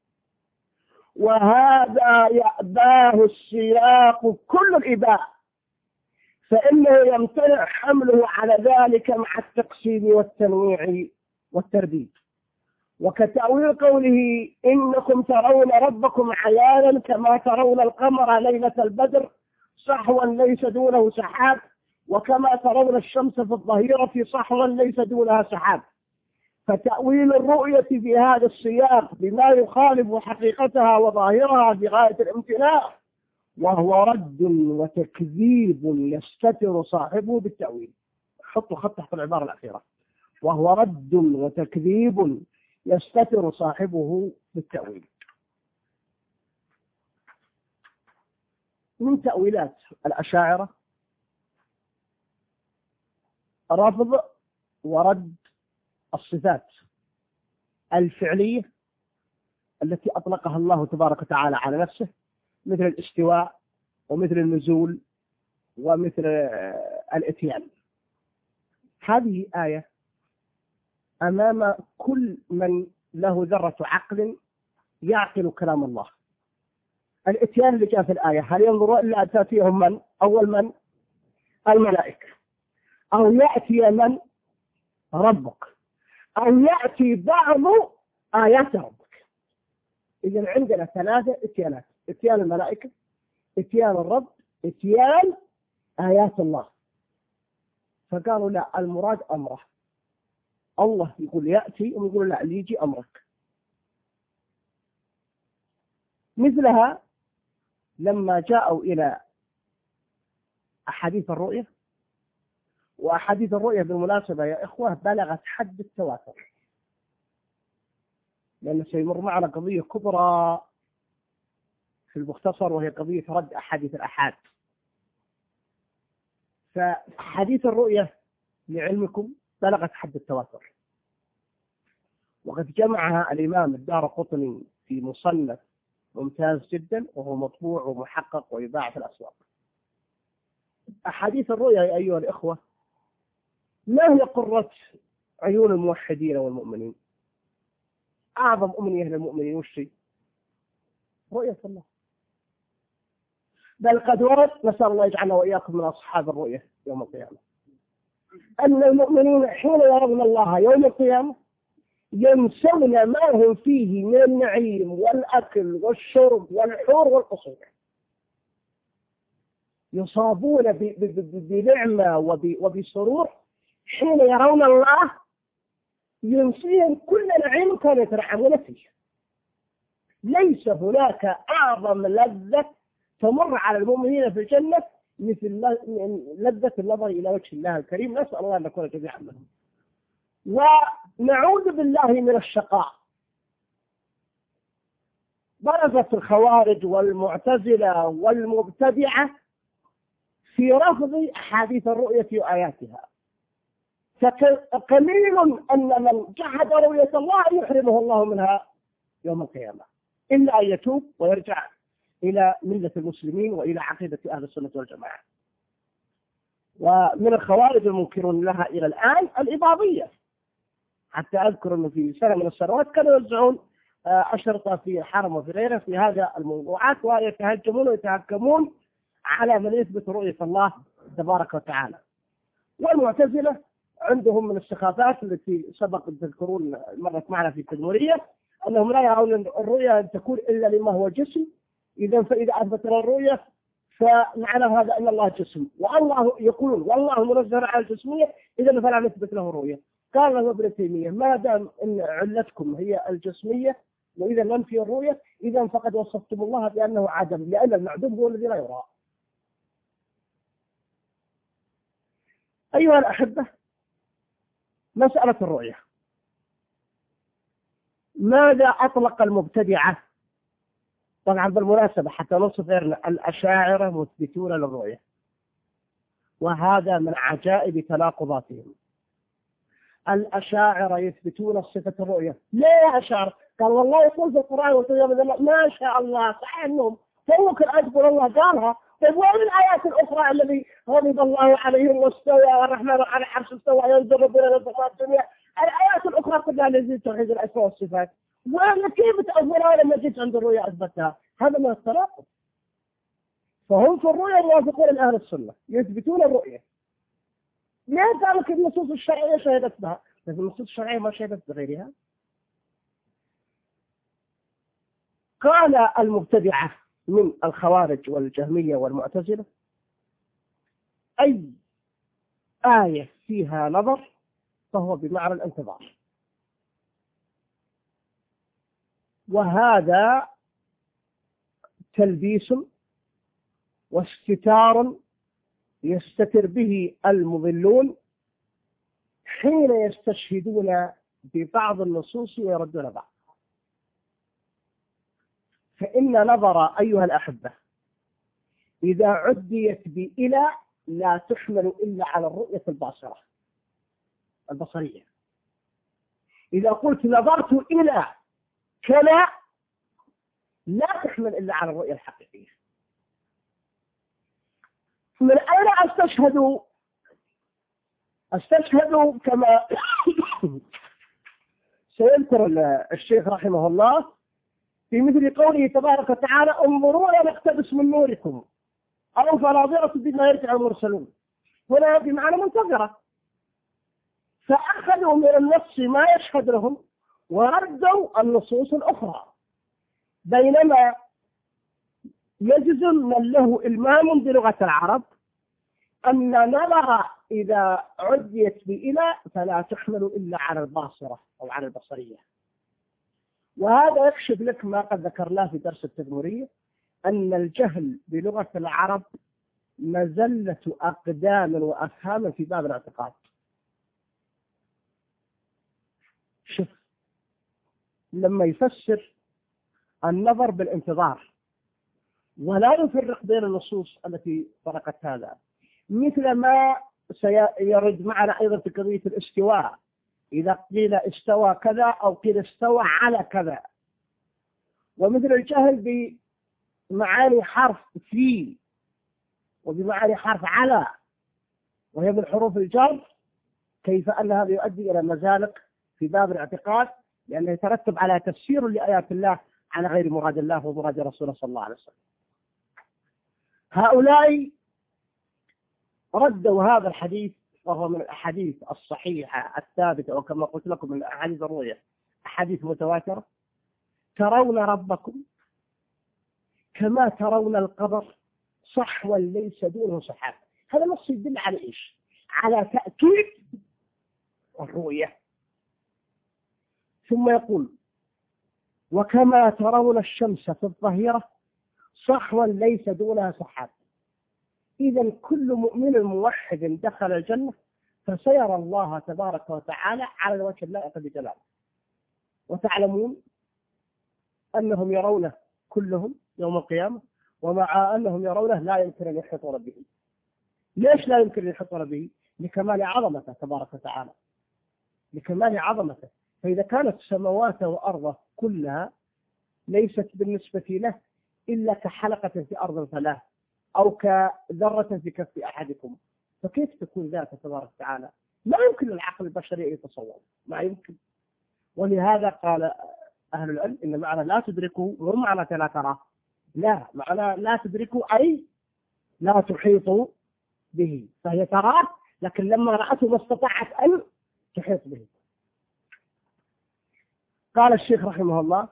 وهذا يأباه السياق كل الإباء، فإنه يمتنع حمله على ذلك مع التقسيم والتنويع والترديد. وكتأويل قوله إنكم ترون ربكم عيانا كما ترون القمر ليلة البدر صحوا ليس دونه سحاب، وكما ترون الشمس في الظهيرة صحوا ليس دونها سحاب. فتأويل الرؤية في هذا السياق بما يخالف حقيقتها وظاهرها بغاية الامتناع، وهو رد وتكذيب يستتر صاحبه بالتأويل. حطوا خط تحت العبارة الأخيرة، وهو رد وتكذيب يستتر صاحبه بالتأويل. من تأويلات الأشاعرة رفض ورد الصفات الفعلية التي أطلقها الله تبارك وتعالى على نفسه، مثل الاستواء ومثل النزول ومثل الاتيان. هذه آية أمام كل من له ذرة عقل يعقل كلام الله. الاتيان اللي جاء في الآية هل ينظروا إلا أن تأتيهم من؟ أول من؟ الملائكة، أو يأتي من؟ ربك، أو يأتي بعض آيات ربك. إذن عندنا ثلاثة اتيانات: اتيان الملائكة، اتيان الرب، اتيان آيات الله. فقالوا لا، المراد أمره. الله يقول يأتي ويقول لا، ليجي أمرك. مثلها لما جاءوا إلى أحاديث الرؤية، وأحاديث الرؤية بالمناسبة يا إخوة بلغت حد التواتر، لأنه سيمر معنا قضية كبرى في المختصر، وهي قضية رد أحاديث الأحاد. فحديث الرؤية لعلمكم بلغت حد التواتر، وقد جمعها الإمام الدارقطني في مصنف ممتاز جدا، وهو مطبوع ومحقق ويباع في الأسواق. أحاديث الرؤيا يا أيها الإخوة ما هي قرة عيون الموحدين والمؤمنين؟ أعظم أمنية للمؤمنين وش هي؟ رؤية الله. بل قد ورد، نسأل الله يجعلنا وإياكم من أصحاب الرؤية يوم القيامة، أن المؤمنين حين يرون الله يوم القيامة ينسون ما هم فيه من النعيم والأكل والشرب والحور والقصور، يصابون بنعمة وبسرور حين يرون الله ينسيهم كل نعيم كانوا يتنعمون فيه. ليس هناك أعظم لذة تمر على المؤمنين في الجنة مثل لذة النظر إلى وجه الله الكريم. نسأل الله أن نكون جميعا منهم. ونعوذ بالله من الشقاء. برزت الخوارج والمعتزلة والمبتدعة في رفض أحاديث الرؤية وآياتها، فقليل أن من جحد رؤية الله يحرمه الله منها يوم القيامة، إلا أن يتوب ويرجع إلى ملة المسلمين وإلى عقيدة أهل السنة والجماعة. ومن الخوارج المنكرون لها إلى الآن الإباضية، حتى أذكر أنه في سنة من السنوات كانوا يوزعون أشرطة في الحرم وفي غيره في هذا الموضوعات، ويتهجمون ويتهكمون على من يثبت رؤية الله تبارك وتعالى. والمعتزلة عندهم من السخافات التي سبق تذكرون مرت معنا في التدمرية أنهم لا يرون الرؤية أن تكون إلا لما هو جسم. إذا فإذا أثبتنا الرؤية فمعنى هذا أن الله جسم، والله يقولون والله منزه على الجسمية، إذا فلا نثبت له رؤية. قال له ابن تيمية ما دام أن علتكم هي الجسمية وإذا لم في الرؤية إذا فقد وصفتم الله بأنه عدم، لأن المعدوم هو الذي لا يرى. أيها الأحبة، مسألة الرؤية ماذا أطلق المبتدعة؟ طبعا بالمناسبة حتى نوصف غيرنا، الأشاعرة مثبتون للرؤية، وهذا من عجائب تناقضاتهم. الأشاعرة يثبتون صفة الرؤية. ليه يا أشاعرة؟ قال والله يقول في القرآن وتجاب ما شاء الله، صحيح أنهم فوق الآية الله قالها. طيب وين الآيات الأخرى الذي غضب الله عليهم واستوى الرحمن على العرش استوى ينزل ربنا إلى السماء الدنيا؟ الآيات الأخرى كلها التي توحيد الأسماء والصفات، وأنا كيف تأولها لما جيت عند الرؤيا أثبتها؟ هذا من التناقض. فهم في الرؤيا موافقون لأهل السنة، يثبتون الرؤية. ليه قالوا لك النصوص الشرعية شهدت بها؟ لكن النصوص الشرعية ما شهدت بغيرها. قال المبتدعة من الخوارج والجهمية والمعتزلة أي آية فيها نظر فهو بمعنى الانتظار، وهذا تلبيس واستتار يستتر به المضلون حين يستشهدون ببعض النصوص ويردون بعض. فإن نظر أيها الأحبة إذا عديت بإلى لا تحمل إلا على الرؤية الباصرة البصرية. إذا قلت نظرت إلى كلا لا تحمل إلا على الرؤية الحقيقية. من أين أستشهد؟ أستشهد كما سيذكر الشيخ رحمه الله في مثل قوله تبارك وتعالى انظروا نقتبس من نوركم أو فناظرة بما يرجع المرسلون، هنا بمعنى منتظرة. فأخذوا من النص ما يشهد لهم وردوا النصوص الأخرى، بينما يجزم من له إلمام بلغة العرب أن نظر إذا عديت بإلى فلا تحمل إلا على الباصرة أو على البصرية. وهذا يكشف لك ما قد ذكرناه في درس التدمرية، أن الجهل بلغة العرب مزلة أقدام وأفهام في باب الاعتقاد. شوف لما يفسر النظر بالانتظار ولا يفرق بين النصوص التي فرقت هذا، مثل ما سيرد معنا أيضا في قضية الاستواء، إذا قيل استوى كذا أو قيل استوى على كذا، ومثل الجهل بمعاني حرف في وبمعاني حرف على وهي من حروف الجر، كيف أن هذا يؤدي إلى مزالق في باب الاعتقاد، لأنه يترتب على تفسير لآيات الله على غير مراد الله ومراد رسوله صلى الله عليه وسلم. هؤلاء ردوا هذا الحديث وهو من الأحاديث الصحيحة الثابتة، وكما قلت لكم من أحاديث الرؤيا أحاديث متواترة. ترون ربكم كما ترون القمر صحوا ليس دونه سحاب. هذا نص يدل على إيش؟ على تأكيد الرؤية. ثم يقول وكما ترون الشمس في الظهيرة صحوا ليس دونها سحاب. إذا كل مؤمن موحد دخل الجنة فسيرى الله تبارك وتعالى على الوجه اللائق بجلاله. وتعلمون أنهم يرونه كلهم يوم القيامة، ومع أنهم يرونه لا يمكن أن يحيطون به. ليش لا يمكن أن يحيطون به؟ لكمال عظمته تبارك وتعالى، لكمال عظمته. فإذا كانت سماواته وأرضه كلها ليست بالنسبة له إلا كحلقة في أرض فلاة أو كذرة في كف أحدكم، فكيف تكون ذاته تبارك وتعالى؟ لا يمكن للعقل البشري أن يتصور، ما يمكن. ولهذا قال أهل العلم إن معنى لا تدركه مو معنى لا تراه، لا، معنى لا تدركه أي لا تحيط به، فهي تراه لكن لما رأته ما استطاعت أن تحيط به. قال الشيخ رحمه الله: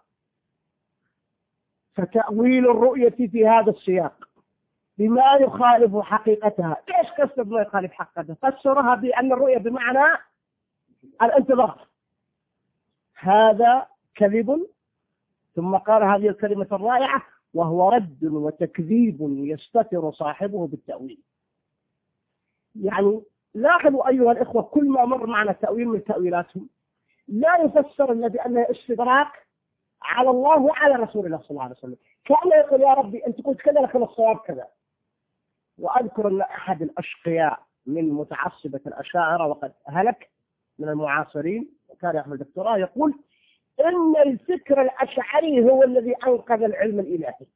فتأويل الرؤية في هذا السياق بما يخالف حقيقتها. ايش قصد ما يخالف حقيقتها؟ فسرها بأن الرؤية بمعنى الانتظار، هذا كذب. ثم قال هذه الكلمة الرائعة: وهو رد وتكذيب يستتر صاحبه بالتأويل. يعني لاحظوا أيها الإخوة، كل ما مر معنا تأويل من تأويلاتهم لا يفسر إلا بأنه استدراك على الله وعلى رسول الله صلى الله عليه وسلم، كان يقول: يا ربي أنت قلت كذا لكن الصواب كذا. وأذكر أن أحد الأشقياء من متعصبة الأشاعرة وقد هلك من المعاصرين وكان يعمل دكتوراه يقول إن الفكر الأشعري هو الذي أنقذ العلم الإلهي.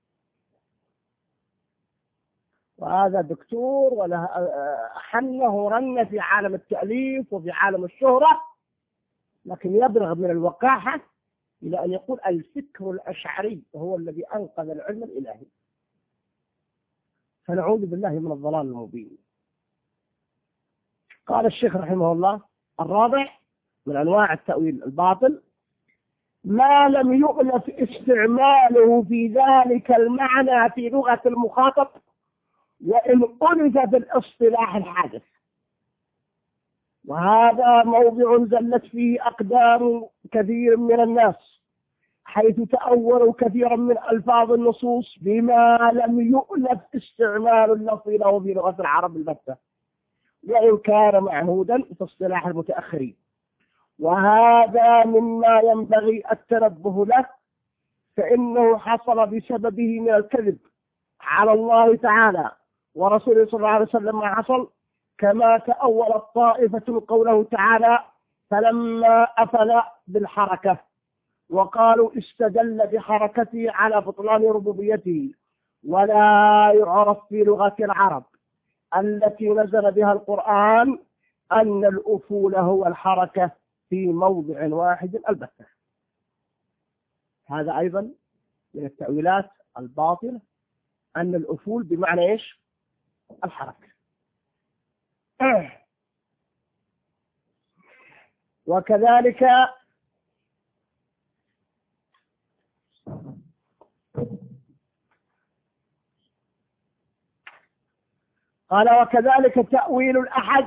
وهذا دكتور وله حنه رن في عالم التأليف وفي عالم الشهرة، لكن يبلغ من الوقاحة إلى أن يقول الفكر الأشعري هو الذي أنقذ العلم الإلهي. فنعوذ بالله من الضلال المبين. قال الشيخ رحمه الله: الرابع من أنواع التأويل الباطل ما لم يؤلف استعماله في ذلك المعنى في لغة المخاطب وإن ألف بالاصطلاح الحادث. وهذا موضع زلت فيه أقدام كثير من الناس، حيث تأولوا كثيرا من ألفاظ النصوص بما لم يؤلف استعمال اللفظ له في لغة العرب البتة، وإن كان معهودا في اصطلاح المتأخرين. وهذا مما ينبغي التنبه له، فإنه حصل بسببه من الكذب على الله تعالى ورسوله صلى الله عليه وسلم ما حصل، كما تأولت طائفة قوله تعالى: فلما أفل بالحركة، وقالوا استدل بحركته على بطلان ربوبيته، ولا يعرف في لغة العرب التي نزل بها القرآن أن الأفول هو الحركة في موضع واحد البتة. هذا أيضا من التأويلات الباطلة، أن الأفول بمعنى إيش؟ الحركة. وكذلك قال: وكذلك تأويل الأحد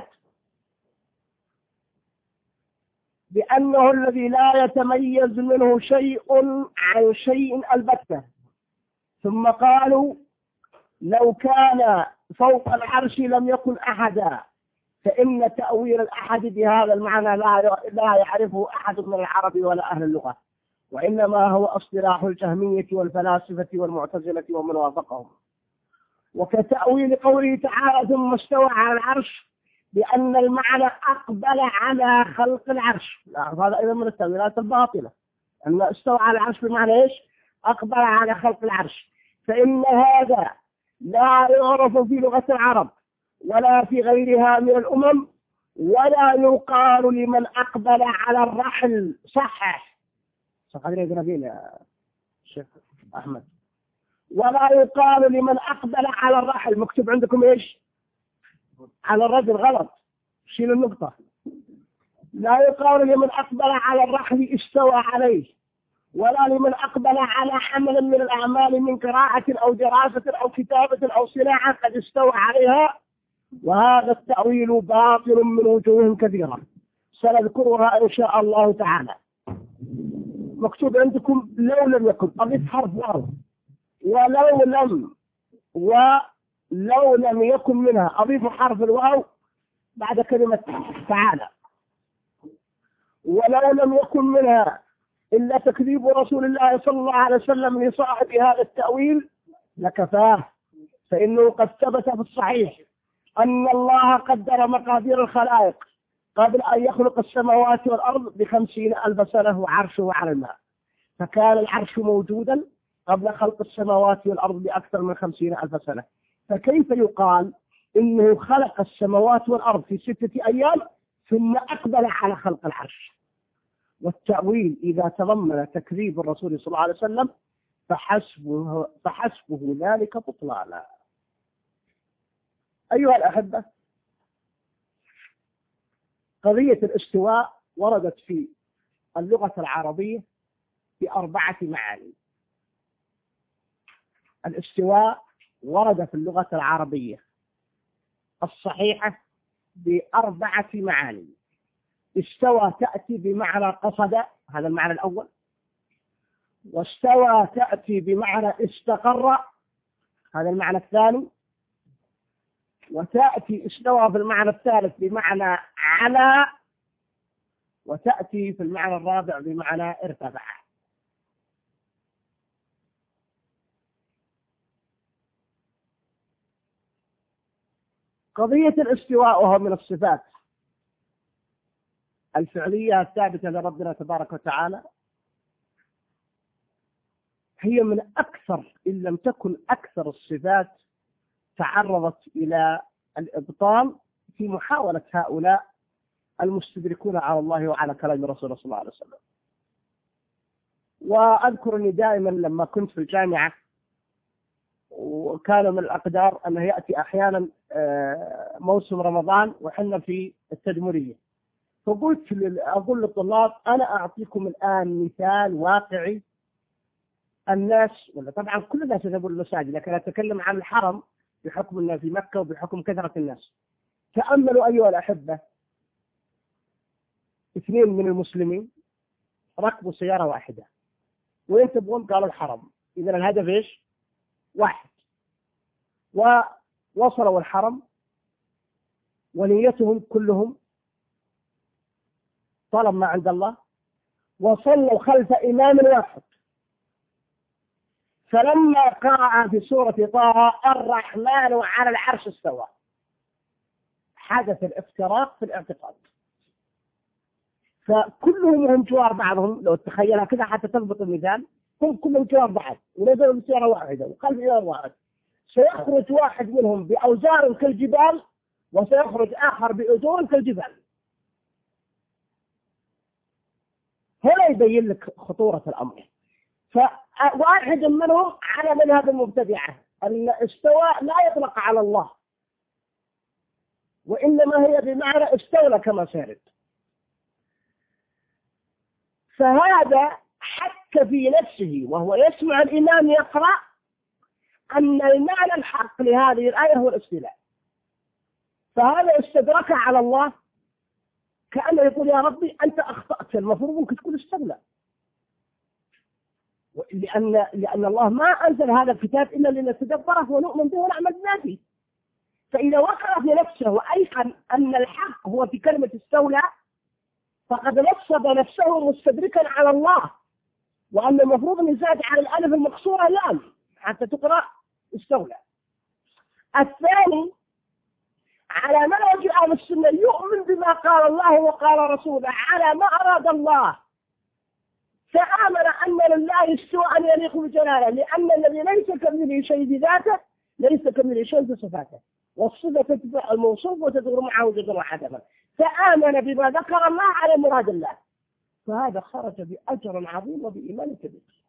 بأنه الذي لا يتميز منه شيء عن شيء البتة. ثم قالوا: لو كان فوق العرش لم يكن أحدا، فإن تأويل الأحد بهذا المعنى لا يعرفه أحد من العرب ولا أهل اللغة، وإنما هو اصطلاح الجهمية والفلاسفة والمعتزلة ومن وافقهم. وكتأويل قوله تعالى: ثم استوى على العرش، بأن المعنى أقبل على خلق العرش. هذا أيضا من التأويلات الباطلة، أن استوى على العرش بمعنى إيش؟ أقبل على خلق العرش. فإن هذا لا يعرف في لغة العرب ولا في غيرها من الأمم، ولا يقال لمن أقبل على الرحل. صحح صح يا شيخ أحمد. ولا يقال لمن أقبل على الرحل. مكتوب عندكم إيش؟ على الرجل، غلط، شيل النقطة. لا يقال لمن أقبل على الرحل استوى عليه، ولا لمن أقبل على عمل من الأعمال من قراءة أو دراسة أو كتابة أو صناعة قد استوى عليها. وهذا التأويل باطل من وجوه كثيرة سنذكرها إن شاء الله تعالى. مكتوب عندكم لو لم يكن، أضيف حرف واو، ولو لم ولو لم يكن منها، أضيف حرف الواو بعد كلمة تعالى. ولو لم يكن منها إلا تكذيب رسول الله صلى الله عليه وسلم لصاحب هذا التأويل لكفاه، فإنه قد ثبت في الصحيح أن الله قدر مقادير الخلائق قبل أن يخلق السماوات والأرض بخمسين ألف سنة وعرشه على الماء، فكان العرش موجودا قبل خلق السماوات والأرض بأكثر من خمسين ألف سنة. فكيف يقال إنه خلق السماوات والأرض في ستة أيام ثم أقبل على خلق العرش؟ والتأويل إذا تضمن تكذيب الرسول صلى الله عليه وسلم فحسبه, فحسبه ذلك بطلانا. أيها الأحبة، قضية الاستواء وردت في اللغة العربية بأربعة معاني. الاستواء ورد في اللغة العربية الصحيحة بأربعة معاني. استوى تأتي بمعنى قصد، هذا المعنى الأول. واستوى تأتي بمعنى استقر، هذا المعنى الثاني. وتأتي استوى في المعنى الثالث بمعنى على، وتأتي في المعنى الرابع بمعنى ارتفع. قضية الاستواء وهو من الصفات الفعلية الثابتة لربنا تبارك وتعالى، هي من أكثر إن لم تكن أكثر الصفات تعرضت إلى الإبطال في محاولة هؤلاء المستدركون على الله وعلى كلام رسول صلى الله عليه وسلم. وأذكر أني دائما لما كنت في الجامعة وكان من الأقدار أنه يأتي أحيانا موسم رمضان وحنا في التدمرية، فقلت أقول للطلاب أنا أعطيكم الآن مثال واقعي. الناس ولا طبعا كل الناس يذهبون للمساجد، لكن أتكلم عن الحرم بحكم أنه في مكة وبحكم كثرة الناس. تأملوا أيها الأحبة، اثنين من المسلمين ركبوا سيارة واحدة وين تبغون؟ قالوا الحرم. إذن الهدف إيش؟ واحد. ووصلوا الحرم ونيتهم كلهم طلب ما عند الله، وصلوا خلف إمام واحد. فلما قرأ في سورة طه الرحمن على العرش استوى، حدث الافتراق في الاعتقاد. فكلهم هم جوار بعضهم، لو تخيلها كذا حتى تضبط المثال، هم كلهم جوار بعض ونزلوا بسيارة واحدة وخلف إمام واحد. سيخرج واحد منهم بأوزار كالجبال وسيخرج آخر بأجور كالجبال. هنا يبين لك خطورة الأمر. فواحد منهم على مذهب المبتدعة أن استواء لا يطلق على الله، وإنما هي بمعنى استولى كما سيرد. فهذا حك في نفسه وهو يسمع الإمام يقرأ أن المعنى الحق لهذه الآية هو الاستيلاء، فهذا استدرك على الله كأنه يقول يا ربي أنت أخطأت، المفروض أنك تقول استولى، لأن لأن الله ما أنزل هذا الكتاب إلا لنتدبره ونؤمن به ونعمل بما فيه. فإذا وقع في نفسه وأيقن أن الحق هو في كلمة استولى فقد نصب نفسه مستدركا على الله، وأن المفروض أن يزاد على الألف المقصورة لام حتى تقرأ استولى. الثاني على منهج أهل السنة يؤمن بما قال الله وقال رسوله على ما أراد الله، فآمن أن لله استواء يليق بجلاله، لأن الذي ليس كمثله شيء بذاته ليس كمثله شيء بصفاته، والصفة تتبع الموصوف وتدور معه وتدور حدثا. فآمن بما ذكر الله على مراد الله، فهذا خرج بأجر عظيم وبإيمان كبير.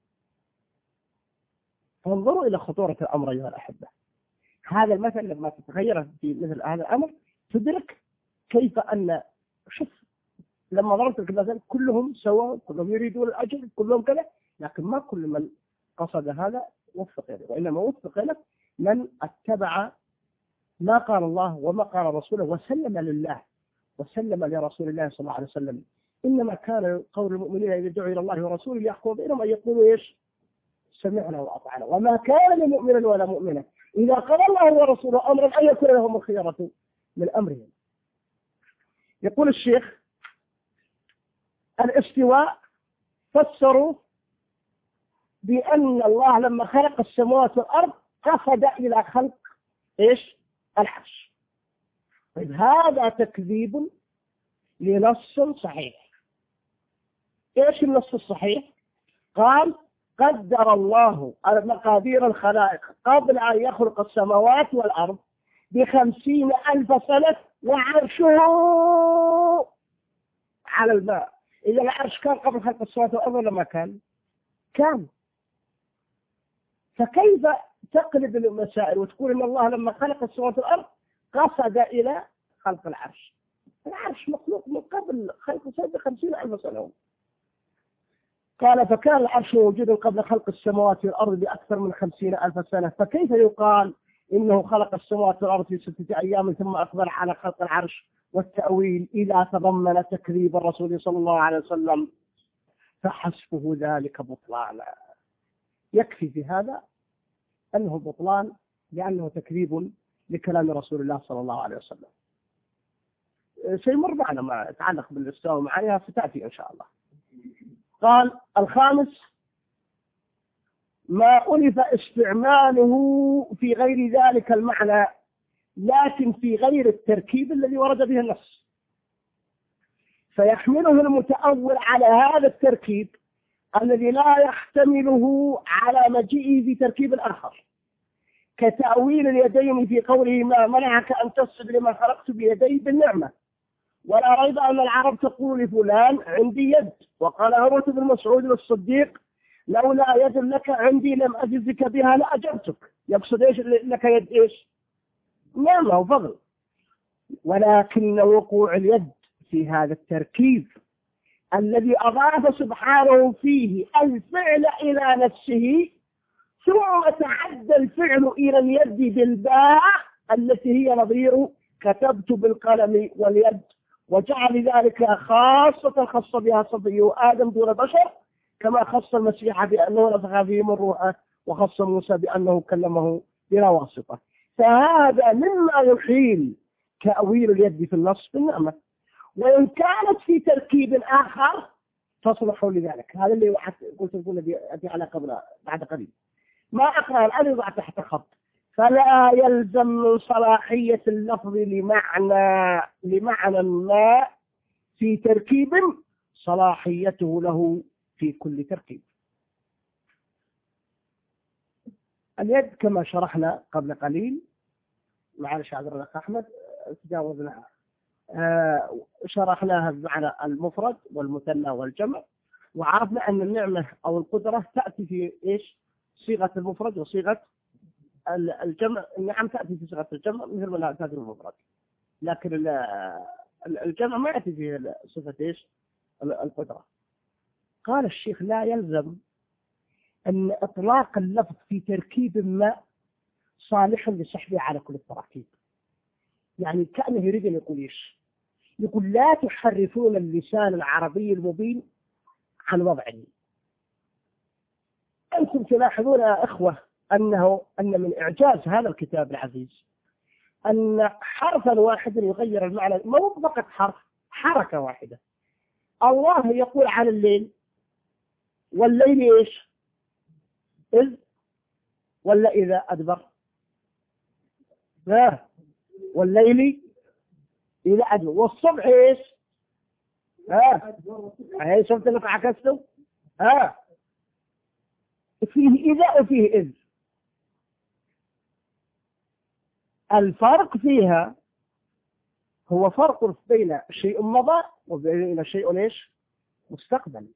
فانظروا إلى خطورة الأمر أيها الأحبة. هذا المثل لما تتغير في مثل هذا الأمر تدرك كيف أن شوف لما ضربت المثل كلهم سوا، كلهم يريدون الأجر، كلهم كذا، لكن ما كل من قصد هذا وفق له، وإنما وفق له من اتبع ما قال الله وما قال رسوله وسلم لله وسلم لرسول الله صلى الله عليه وسلم. إنما كان قول المؤمنين إذا دعوا إلى الله ورسوله ليحكم بينهم أن يقولوا إيش؟ سمعنا وأطعنا، وما كان لمؤمن ولا مؤمنة إذا قال الله ورسوله أمرا أن يكون لهم الخيرة من أمرهم. يقول الشيخ الاستواء فسروا بأن الله لما خلق السماوات والأرض قصد إلى خلق إيش؟ العرش. طيب هذا تكذيب لنص صحيح. إيش النص الصحيح؟ قال قدر الله مقادير الخلائق قبل أن يخلق السماوات والأرض بخمسين ألف سنة وعرشه على الماء. إذا العرش كان قبل خلق السماوات والأرض ولا ما كان؟ كان. فكيف تقلب المسائل وتقول إن الله لما خلق السماوات والأرض قصد إلى خلق العرش؟ العرش مخلوق من قبل خلق السماء بخمسين ألف سنة. قال فكان العرش موجودا قبل خلق السماوات والأرض بأكثر من خمسين ألف سنة، فكيف يقال إنه خلق السماوات والأرض في ستة أيام ثم أقبل على خلق العرش؟ والتأويل إذا تضمن تكذيب الرسول صلى الله عليه وسلم فحسبه ذلك بطلانا. يكفي في هذا أنه بطلان لأنه تكذيب لكلام رسول الله صلى الله عليه وسلم. سيمر معنا ما يتعلق بالاستواء ومعانيها فتأتي إن شاء الله. قال الخامس ما ألف استعماله في غير ذلك المعنى لكن في غير التركيب الذي ورد به النص، فيحمله المتأول على هذا التركيب الذي لا يحتمله على مجيئه في تركيب آخر، كتأويل اليدين في قوله ما منعك أن تسجد لما خلقت بيدي بالنعمة. ولا ريب أن العرب تقول لفلان عندي يد، وقال عروة بن مسعود للصديق لولا يد لك عندي لم أجزك بها لأجبتك. يقصد إيش لك يد إيش؟ نعمة وفضل. ولكن وقوع اليد في هذا التركيب الذي أضاف سبحانه فيه الفعل إلى نفسه ثم تعدى الفعل إلى اليد بالباء التي هي نظير كتبت بالقلم واليد، وجعل ذلك خاصة خص بها صبي آدم دون بشر، كما خص المسيح بأنه نفخ فيه من روحه، وخص موسى بأنه كلمه بلا واسطة. فهذا مما يحيل تأويل اليد في النص بالنعمة، وإن كانت في تركيب آخر تصلح لذلك. هذا اللي قلت لكم الذي أتي على قبل بعد قليل. ما أقرأ الآن يضع تحت خط فلا يلزم من صلاحية اللفظ لمعنى لمعنى ما في تركيب صلاحيته له في كل تركيب. اليد كما شرحنا قبل قليل معلش عذر الأخ أحمد تجاوزناها، آه شرحناها بمعنى المفرد والمثنى والجمع، وعرفنا أن النعمة أو القدرة تأتي في إيش؟ صيغة المفرد وصيغة الجمع. النعم تأتي في صيغة الجمع مثل ما تأتي في المفرد، لكن الجمع ما يأتي في صفة إيش؟ القدرة. قال الشيخ لا يلزم أن إطلاق اللفظ في تركيب ما صالح لسحبه على كل التراكيب. يعني كأنه يريد أن يقول إيش؟ يقول لا تحرفون اللسان العربي المبين عن وضعه. أنتم تلاحظون يا إخوة أنه أن من إعجاز هذا الكتاب العزيز أن حرفا واحدا يغير المعنى، مو فقط حرف، حركة واحدة. الله يقول عن الليل والليل إيش؟ إذ ولا إذا أدبر؟ لا، والليل إذا أدبر. والصبح إيش؟ ها هاي شفت لك عكسته؟ ها فيه إذا وفيه إذ. الفرق فيها هو فرق بين شيء مضى وبين شيء إيش؟ مستقبل.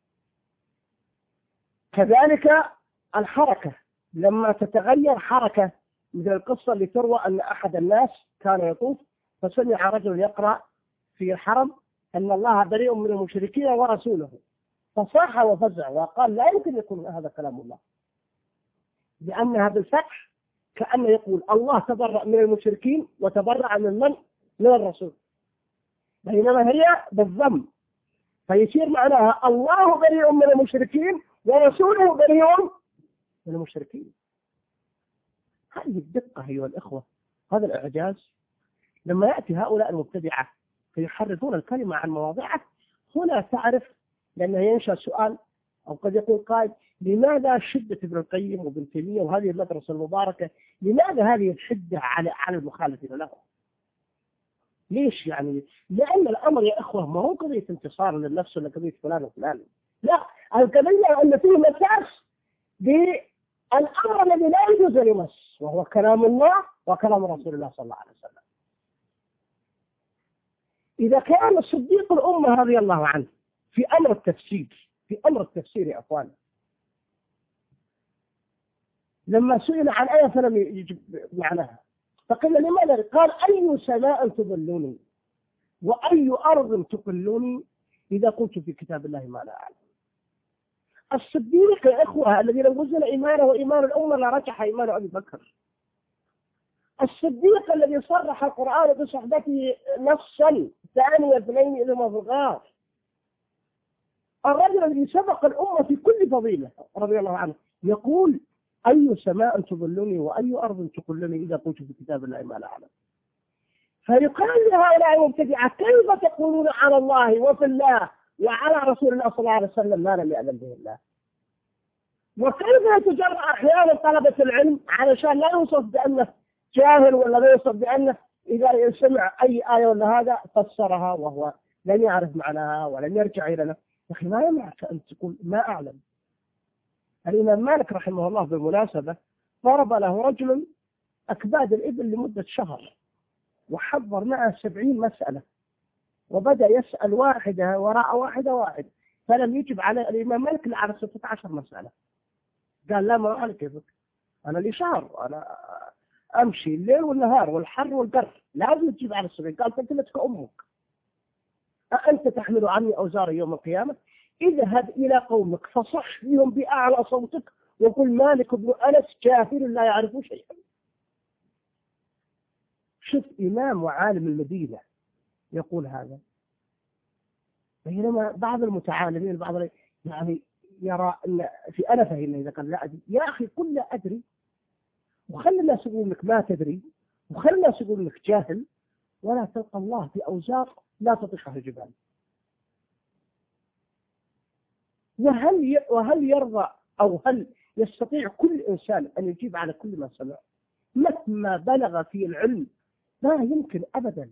كذلك الحركة لما تتغير حركة، مثل القصة اللي تروى أن أحد الناس كان يطوف فسمع رجل يقرأ في الحرم أن الله بريء من المشركين ورسوله، فصاح وفزع وقال لا يمكن يكون هذا كلام الله، لأن هذا الفتح كأنه يقول الله تبرأ من المشركين وتبرأ من من؟ من الرسول، بينما هي بالضم، فيصير معناها الله بريء من المشركين ورسوله بريء من المشركين. هذه الدقة أيها الإخوة، هذا الإعجاز. لما يأتي هؤلاء المبتدعة فيحرفون الكلمة عن مواضعه، هنا تعرف، لأنه ينشأ سؤال أو قد يقول قائل لماذا شدة ابن القيم وابن تيمية وهذه المدرسة المباركة، لماذا هذه الشدة على على المخالفين له؟ ليش يعني؟ لأن الأمر يا إخوة ما هو قضية انتصار للنفس ولا قضية فلان وفلان، لا، القضية أن فيه مساس بالأمر الذي لا يجوز لمس، وهو كلام الله وكلام رسول الله صلى الله عليه وسلم. إذا كان الصديق الأمة رضي الله عنه في أمر التفسير في أمر التفسير يا أخوان، لما سئل عن آية فلم يجب معناها فقيل لماذا؟ قال أي سماء تظلوني؟ وأي أرض تقلني إذا قلت في كتاب الله ما لا أعلم. الصديق يا إخوة الذي لو وزن إيمانه وإيمان الأمة لرجح إيمان أبي بكر. الصديق الذي صرح القرآن بصحبته نصا ثاني اثنين إذا ما في الغار. الرجل الذي سبق الأمة في كل فضيلة رضي الله عنه يقول أي سماء تظلني وأي أرض تقلني إذا قلت في كتاب الله ما لا أعلم. فيقال لهؤلاء المبتدعة كيف تقولون على الله وفي الله وعلى رسول الله صلى الله عليه وسلم ما لم يأذن به الله؟ وكيف يتجرأ أحيانا طلبة العلم علشان لا يوصف بأنه جاهل ولا لا يوصف بأنه إذا سمع أي آية ولا هذا فسرها وهو لم يعرف معناها ولم يرجع إلى نفسه. يا أخي ما يمنعك أن تقول ما أعلم. الإمام مالك رحمه الله بالمناسبة ضرب له رجل أكباد الإبل لمدة شهر وحضر معه سبعين مسألة وبدأ يسأل واحدة وراء واحدة واحدة فلم يجب على الإمام مالك إلا على ستة عشر مسألة. قال لا ما أنا كيفك، أنا لي شهر أنا أمشي الليل والنهار والحر والبر لازم تجيب على السبعين. قال فتلتك أمك، أأنت تحمل عني أوزار يوم القيامة؟ اذهب إلى قومك فصح فيهم بأعلى صوتك وقل مالك بن أنس جاهل لا يعرف شيئا. شوف إمام وعالم المدينة يقول هذا، بينما بعض المتعالمين بعض يعني يرى أن في أنفه إنه إذا قال لا أدري. يا أخي قل لا أدري وخلي الناس يقول لك ما تدري وخلي الناس يقول لك جاهل، ولا تلقى الله في أوزار لا تطيقها الجبال. وهل وهل يرضى أو هل يستطيع كل إنسان أن يجيب على كل ما سمع مهما بلغ في العلم؟ لا يمكن أبدا.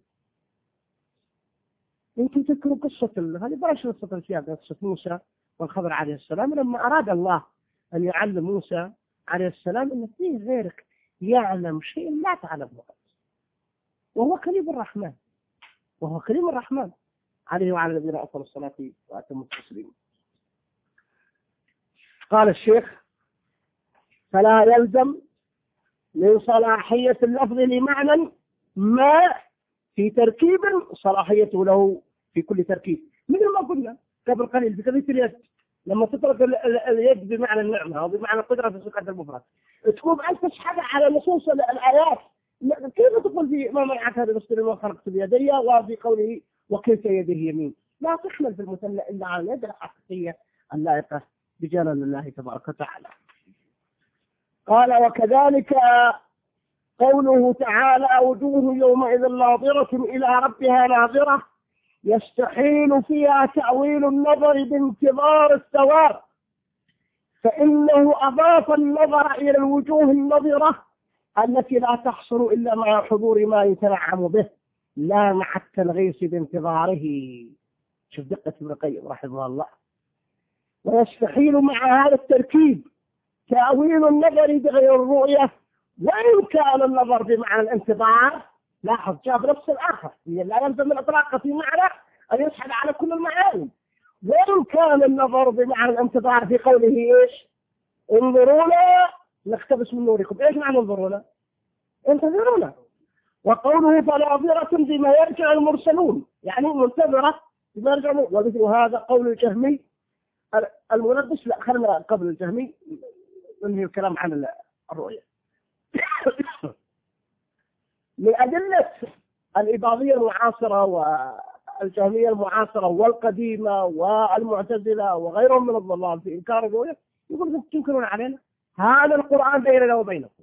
يمكن تذكروا قصة هذه بلاش قصة الأشياء قصة موسى والخضر عليه السلام لما أراد الله أن يعلم موسى عليه السلام أن فيه غيرك يعلم شيء لا تعلمه وهو كريم الرحمن وهو كريم الرحمن عليه وعلى نبينا أفضل الصلاة وأتم التسليم. قال الشيخ فلا يلزم من صلاحية اللفظ لمعنى ما في تركيب صلاحيته له في كل تركيب، مثل ما قلنا قبل قليل في قضية اليد لما تترك اليد بمعنى النعمة أو بمعنى القدرة في صيغة المفرد تقوم أنت تشحذ على نصوص الآيات. كيف تقول في ما منعك هذا المسلم وما خلقت بيدي وفي قوله وكلتا يده يمين؟ لا تحمل في المثنى إلا على اليد الحقيقية اللائقة بجلال الله تبارك وتعالى. قال وكذلك قوله تعالى وجوه يومئذ ناظرة إلى ربها ناظرة يستحيل فيها تأويل النظر بانتظار الثواب، فإنه أضاف النظر إلى الوجوه النظرة التي لا تحصل إلا مع حضور ما يتنعم به لا مع التنغيص بانتظاره. شوف دقة ابن القيم رحمه الله. ويستحيل مع هذا التركيب تأويل النظر بغير الرؤية وإن كان النظر بمعنى الانتظار. لاحظ جاب نفس الآخر لا يلزم الإطلاق في معنى أن يسحب على كل المعاني. وإن كان النظر بمعنى الانتظار في قوله إيش انظرونا نقتبس من نوركم. إيش معنى انظرونا؟ انتظرونا. وقوله فناظرة بما يرجع المرسلون يعني منتظرة بما يرجع. ومثل هذا قول الجهمي الملبس. لا خلنا قبل الجهمي ننهي الكلام عن الرؤية. من أدلة الإباضية المعاصرة والجهمية المعاصرة والقديمة والمعتزلة وغيرهم من الضلال في إنكار الرؤية يقول تنكرون علينا هذا القرآن بيننا وبينكم.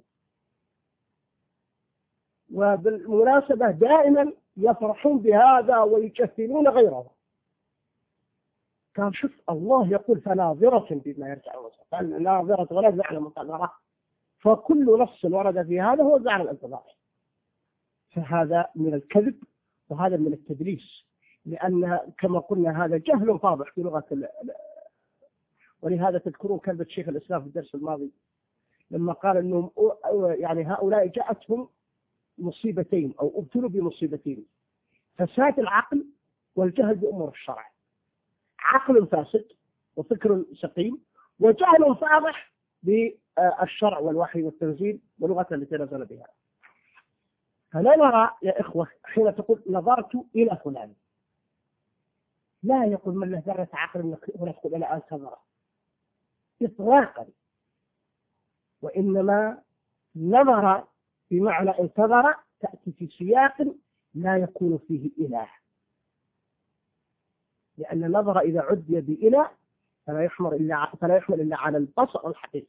وبالمناسبة دائما يفرحون بهذا ويكفلون غيره. كان شوف الله يقول فناظرة بما يرجع الوصف ناظرة ولا زعل منتظرة، فكل نص ورد في هذا هو زعل الانتظار. فهذا من الكذب وهذا من التدليس، لأن كما قلنا هذا جهل فاضح في لغة ال... ولهذا تذكرون كلمة شيخ الإسلام في الدرس الماضي لما قال أنهم يعني هؤلاء جاءتهم مصيبتين أو ابتلوا بمصيبتين: فساد العقل والجهل بأمور الشرع. عقل فاسد وفكر سقيم وجهل فاضح بالشرع والوحي والتنزيل ولغة التي نزل بها. فلا نرى يا إخوة حين تقول نظرت إلى فلان، لا يقول من له ذرة عقل أنك هنا تقول أنا أنتظره إطلاقا، وإنما نظر بمعنى انتظر تأتي في سياق لا يكون فيه إله، لأن النظر إذا عدي بإله فلا يحمل إلا فلا يحمل إلا على البصر الحقيقي.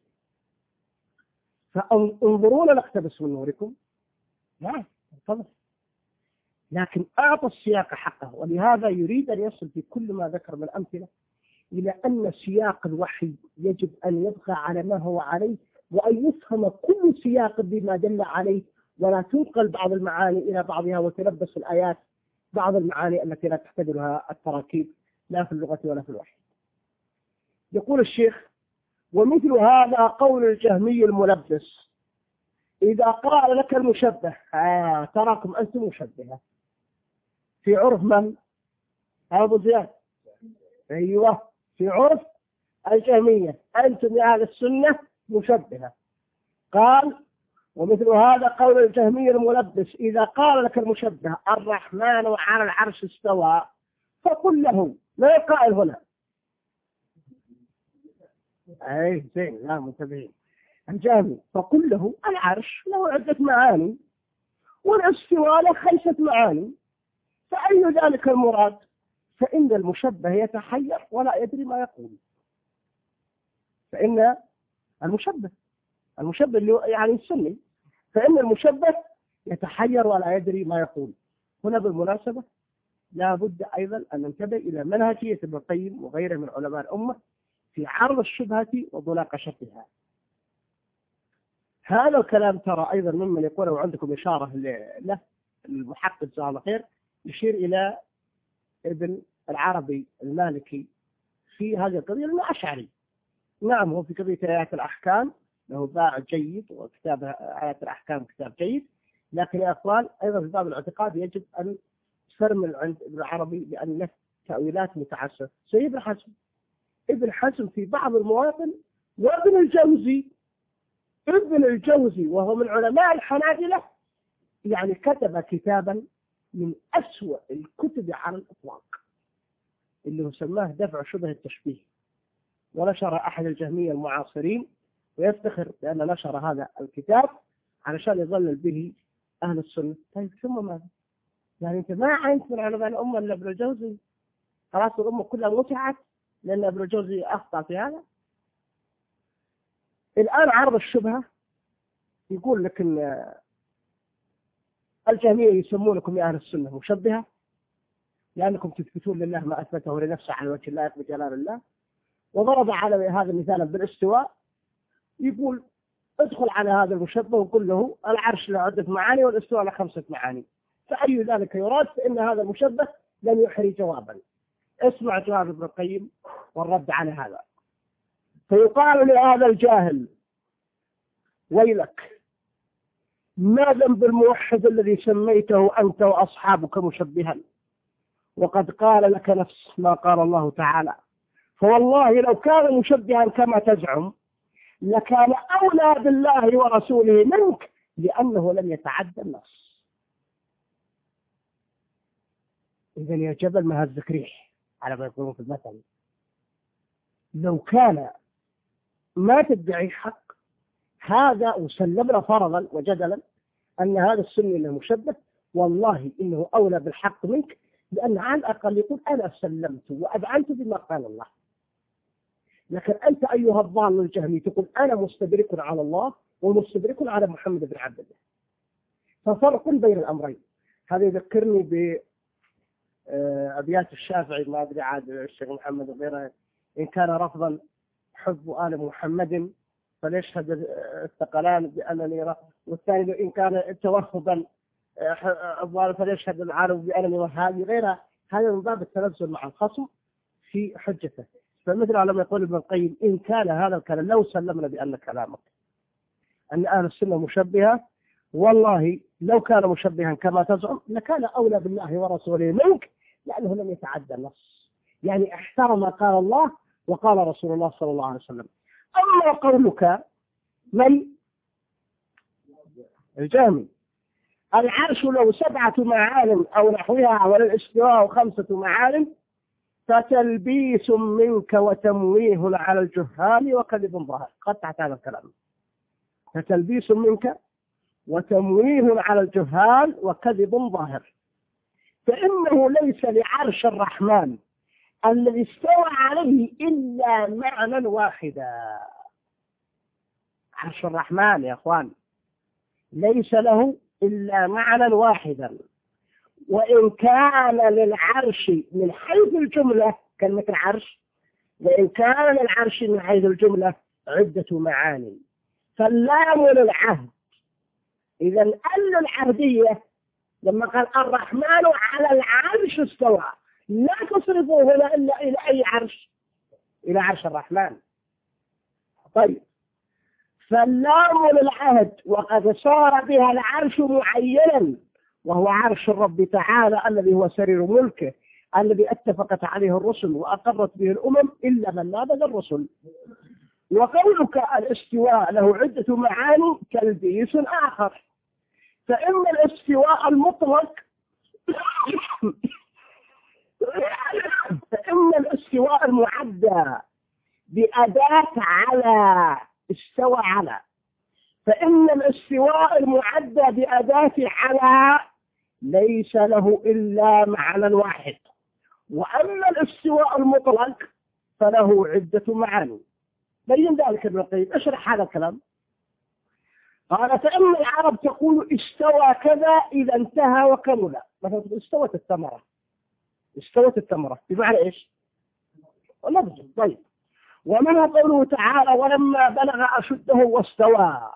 فانظرونا نقتبس من نوركم، لا انتظر، لكن أعطى السياق حقه. ولهذا يريد أن يصل في كل ما ذكر من الأمثلة إلى أن سياق الوحي يجب أن يبقى على ما هو عليه، وأن يفهم كل سياق بما دل عليه، ولا تنقل بعض المعاني إلى بعضها وتلبس الآيات بعض المعاني التي لا تحتملها التراكيب لا في اللغة ولا في الوحي. يقول الشيخ: ومثل هذا قول الجهمي الملبس إذا قال لك المشبه آه تراكم أنتم مشبهة في عرف من؟ أبو زياد. أيوة، في عرف الجهمية أنتم يا أهل السنة مشبهة. قال: ومثل هذا قول الجهمي الملبس إذا قال لك المشبه الرحمن على العرش استوى فقل له، لا القائل هنا أي زين لا منتبهين الجهمي، فقل له العرش له عدة معاني والاستواء له خمسة معاني، فأي ذلك المراد؟ فإن المشبه يتحير ولا يدري ما يقول. فإن المشبه المشبه اللي يعني السني، فإن المشبه يتحير ولا يدري ما يقول. هنا بالمناسبة لا بد أيضا أن ننتبه إلى منهجية ابن القيم وغيره من علماء الأمة في عرض الشبهة ومناقشتها. هذا الكلام ترى أيضا ممن يقول وعندكم إشارة له المحقق جزاه الله خير، يشير إلى ابن العربي المالكي في هذه القضية لأنه أشعري. نعم هو في قضية آيات الأحكام له باع جيد، وكتاب آيات الأحكام كتاب جيد، لكن يا أخوان أيضا في باب الاعتقاد يجب أن تفرمل عند ابن العربي لأن له تأويلات متعسفة. زي ابن حزم ابن حزم في بعض المواطن، وابن الجوزي ابن الجوزي وهو من علماء الحنابلة يعني كتب كتابا من أسوأ الكتب على الإطلاق اللي هو سماه دفع شبه التشبيه، ونشر أحد الجهمية المعاصرين ويفتخر بأن نشر هذا الكتاب علشان يظلل به أهل السنة. طيب ثم ماذا؟ يعني أنت ما عينت من علماء الأمة إلا ابن الجوزي؟ خلاص الأمة كلها متعت لأن ابن الجوزي أخطأ في هذا. الآن عرض الشبهة يقول لك إن الجهمية يسمونكم يا أهل السنة مشبهة لأنكم تثبتون لله ما أثبته لنفسه على وجه الله بجلال الله، وضرب على هذا مثالا بالاستواء. يقول ادخل على هذا المشبه وقل له العرش له عدة معاني والاستواء له خمسة معاني، فأي ذلك يراد؟ فإن هذا المشبه لم يحري جوابا. اسمع جواب ابن القيم والرد على هذا. فيقال لهذا الجاهل ويلك، ما ذنب الموحد الذي سميته أنت وأصحابك مشبها وقد قال لك نفس ما قال الله تعالى؟ فوالله لو كان مشبها كما تزعم لكان أولى بالله ورسوله منك لأنه لم يتعدى النص. إذن يا جبل ما هزك ريح على ما يقولون في المثل، لو كان ما تدعي حق هذا وسلمنا فرضا وجدلا أن هذا السني له مشبه، والله إنه أولى بالحق منك، لأن على الأقل يقول أنا سلمت وأذعنت بما قال الله. لكن أنت أيها الضال الجهمي تقول أنا مستدرك على الله ومستدرك على محمد بن عبد الله، ففرق بين الأمرين. هذا يذكرني بأبيات الشافعي، ما أدري عاد الشيخ محمد وغيره: إن كان رفضا حب آل محمد فليشهد الثقلان بأنني رفض، والثاني إن كان توفضا فليشهد العالم بأنني وهابي، غيرها. هذا من باب التنزل مع الخصم في حجته. فمثل لما يقول ابن القيم إن كان هذا الكلام لو سلمنا بأن كلامك أن أهل السنة مشبهة، والله لو كان مشبها كما تزعم لكان أولى بالله ورسوله منك لأنه لم يتعدى النص، يعني احترم ما قال الله وقال رسول الله صلى الله عليه وسلم. أما قولك من الجهمي العرش له سبعة معالم أو نحوها، وللاستواء خمسة معالم، فتلبيس منك وتمويه على الجهال وكذب ظاهر. قطعت هذا الكلام. فتلبيس منك وتمويه على الجهال وكذب ظاهر، فإنه ليس لعرش الرحمن الذي استوى عليه إلا معنى واحدا. عرش الرحمن يا أخوان ليس له إلا معنى واحدا، وإن كان للعرش من حيث الجملة كلمة العرش، وإن كان للعرش من حيث الجملة عدة معاني. فاللام للعهد، إذا أل العهدية لما قال الرحمن على العرش استوى، لا تصرفوه هنا إلا إلى أي عرش؟ إلى عرش الرحمن. طيب، فاللام للعهد وقد صار بها العرش معينا، وهو عرش الرب تعالى الذي هو سرير ملكه الذي اتفقت عليه الرسل وأقرت به الأمم إلا من نابذ الرسل. وقولك الاستواء له عدة معاني تلبيس آخر، فإن الاستواء المطلق فإن الاستواء المعدى بأداة على استوى على فإن الاستواء المعدى بأداة على ليس له إلا معنى واحد، وأما الاستواء المطلق فله عدة معاني. بين ذلك ابن القيم، اشرح هذا الكلام. قال فإن العرب تقول استوى كذا إذا انتهى وكمل. مثلا استوت الثمرة، استوت الثمرة بمعنى إيش؟ نضج. طيب، ومنها قوله تعالى ولما بلغ أشده واستوى،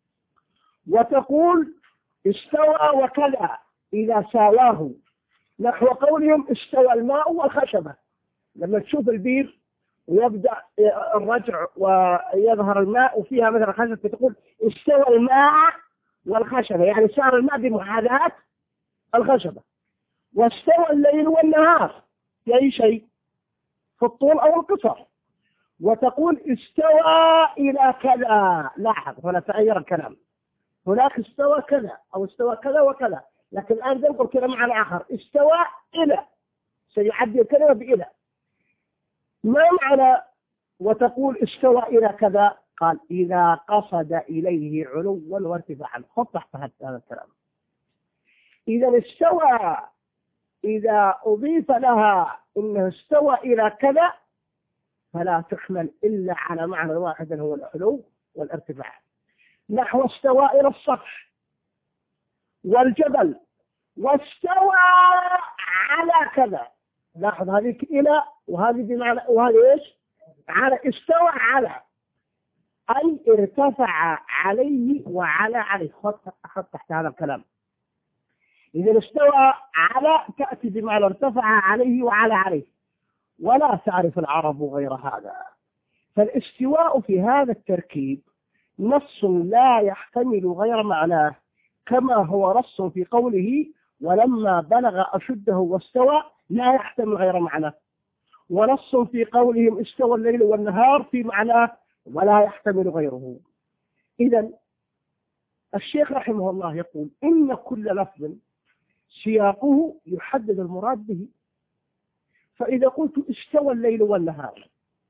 وتقول استوى وكذا إذا ساواه، نحو قولهم استوى الماء والخشبة. لما تشوف البير ويبدأ الرجع ويظهر الماء وفيها مثلا خشبة، تقول استوى الماء والخشبة، يعني صار الماء بمحاذاة الخشبة. واستوى الليل والنهار في أي شيء، في الطول أو القصر. وتقول استوى إلى كذا، لاحظ هنا تغير الكلام، هناك استوى كذا أو استوى كذا وكذا، لكن الآن ننقل كذا معنى آخر، استوى إلى، سيعدي الكلمة بإلى. ما معنى وتقول استوى إلى كذا؟ قال إذا قصد إليه علوا وارتفاعا. خذ تحت هذا الكلام. إذا استوى إذا أضيف لها إنه استوى إلى كذا فلا تحمل إلا على معنى واحد هو العلو والارتفاع، نحو استوى إلى السطح والجبل، واستوى على كذا. لاحظ هذه إلى وهذه بمعنى، وهذه إيش؟ على. استوى على أي ارتفع عليه وعلى عليه. خط تحت هذا الكلام. إذا استوى على تأتي بمعنى ارتفع عليه وعلى عليه، ولا تعرف العرب غير هذا. فالاستواء في هذا التركيب نص لا يحتمل غير معناه، كما هو نص في قوله ولما بلغ أشده واستوى لا يحتمل غير معناه، ونص في قولهم استوى الليل والنهار في معناه ولا يحتمل غيره. إذن الشيخ رحمه الله يقول إن كل لفظ سياقه يحدد المراد به. فإذا قلت استوى الليل والنهار،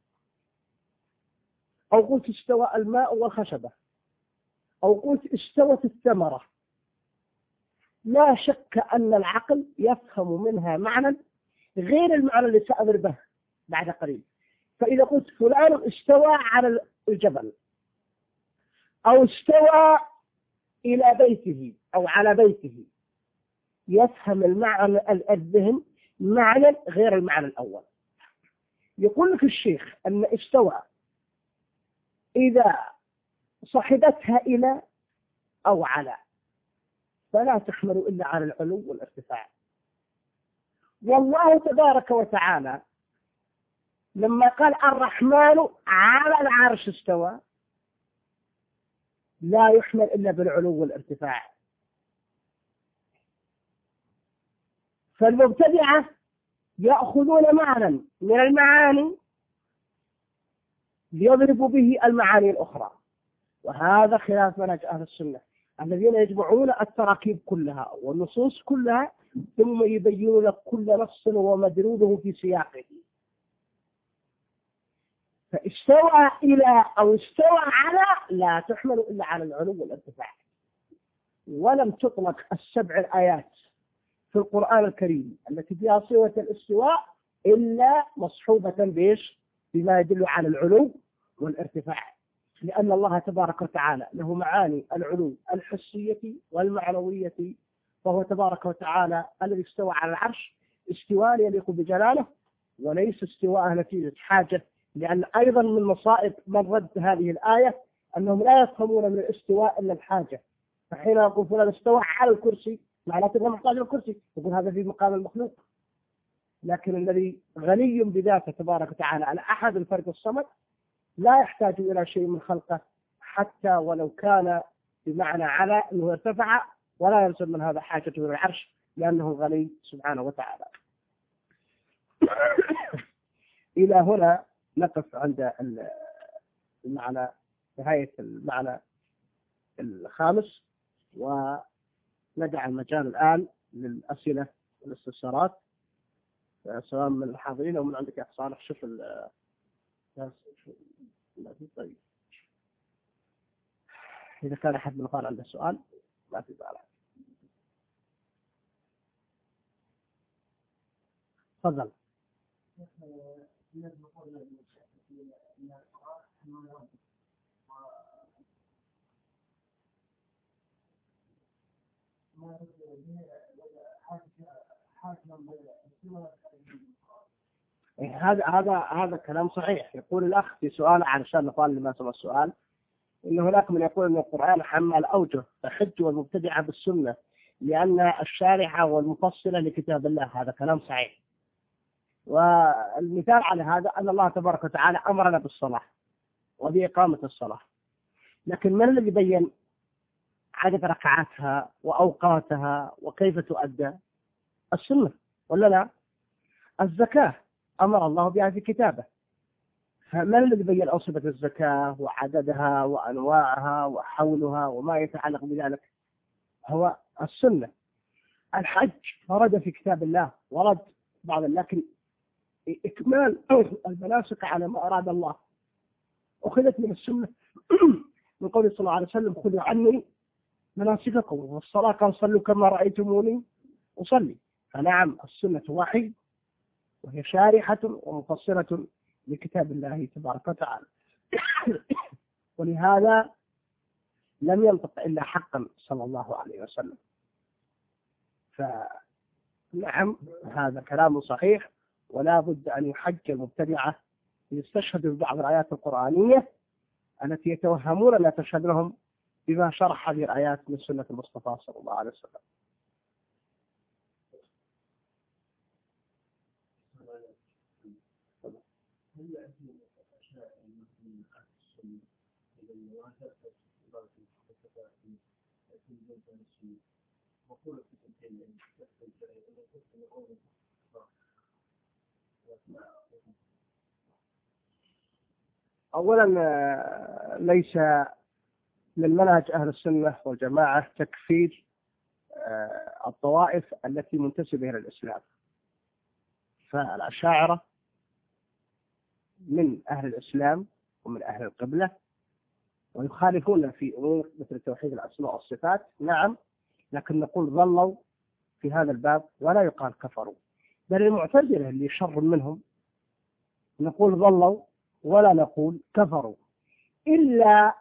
أو قلت استوى الماء والخشبة، أو قلت استوت الثمرة، لا شك أن العقل يفهم منها معنى غير المعنى اللي سأضربه بعد قليل. فإذا قلت فلان استوى على الجبل، أو استوى إلى بيته أو على بيته، يفهم المعنى الذهن معنى غير المعنى الأول. يقول لك الشيخ أن استوى إذا صحبتها إلى أو على فلا تحمل إلا على العلو والارتفاع. والله تبارك وتعالى لما قال الرحمن على العرش استوى لا يحمل إلا بالعلو والارتفاع. فالمبتدعة يأخذون معنى من المعاني ليضربوا به المعاني الأخرى، وهذا خلاف منهج أهل السنة. الذين يجمعون التراكيب كلها والنصوص كلها ثم يبينون لك كل نص ومدلوله في سياقه. فاستوى إلى أو استوى على لا تحمل إلا على العلو والارتفاع. ولم تطلق السبع الآيات في القرآن الكريم التي فيها صيغة الاستواء إلا مصحوبة بإيش؟ بما يدل على العلو والارتفاع، لأن الله تبارك وتعالى له معاني العلو الحسية والمعنوية، فهو تبارك وتعالى الذي استوى على العرش استواء يليق بجلاله وليس استواء نتيجة حاجة، لأن أيضا من مصائب من رد هذه الآية أنهم لا يفهمون من الاستواء إلا الحاجة. فحين يقول فلان استوى على الكرسي معناته أنه محتاج الكرسي، يقول هذا في مقام المخلوق. لكن الذي غني بذاته تبارك وتعالى على أحد الفرد الصمد لا يحتاج إلى شيء من خلقه، حتى ولو كان بمعنى على أنه ارتفع، ولا يلزم من هذا حاجته إلى العرش لأنه غني سبحانه وتعالى. إلى هنا نقف عند المعنى، نهاية المعنى الخامس، وندع المجال الآن للأسئلة والاستفسارات سواء من الحاضرين أو من عندك يا صالح. شوف ال طيب إذا كان أحد من الأخوان عنده سؤال ما في بأس. تفضل. هذا هذا هذا كلام صحيح. يقول الأخ في سؤال علشان نقال لما سمع السؤال إنه هناك من يقول أن القرآن حمل أوجه فحج والمبتدعة بالسنة لأن الشارحة والمفصلة لكتاب الله. هذا كلام صحيح، والمثال على هذا أن الله تبارك وتعالى أمرنا بالصلاة وبإقامة الصلاة، لكن من الذي بين عدد ركعاتها وأوقاتها وكيف تؤدى؟ السنة ولا لا؟ الزكاة أمر الله بها في كتابه، فمن الذي بين أنصبة الزكاة وعددها وأنواعها وحولها وما يتعلق بذلك؟ هو السنة. الحج ورد في كتاب الله، ورد بعض، لكن إكمال المناسك على ما أراد الله أخذت من السنة من قول صلى الله عليه وسلم خذوا عني مناسككم، والصلاة قال صلوا كما رأيتموني أصلي. فنعم السنة وحي وهي شارحة ومفسرة لكتاب الله تبارك وتعالى، ولهذا لم ينطق إلا حقا صلى الله عليه وسلم. فنعم هذا كلام صحيح، ولا بد أن يحج المبتدعة يستشهدوا ببعض الآيات القرآنية التي يتوهمون لا تشهد لهم بما شرح هذه الآيات من سنة المصطفى صلى الله عليه وسلم. أولا ليس من منهج أهل السنة والجماعة تكفير الطوائف التي منتسبة إلى الإسلام، فالأشاعرة من أهل الإسلام ومن أهل القبلة ويخالفون في أمور مثل توحيد الأسماء والصفات، نعم، لكن نقول ظلوا في هذا الباب ولا يقال كفروا. بل المعتزلة اللي شر منهم نقول ظلوا ولا نقول كفروا، إلا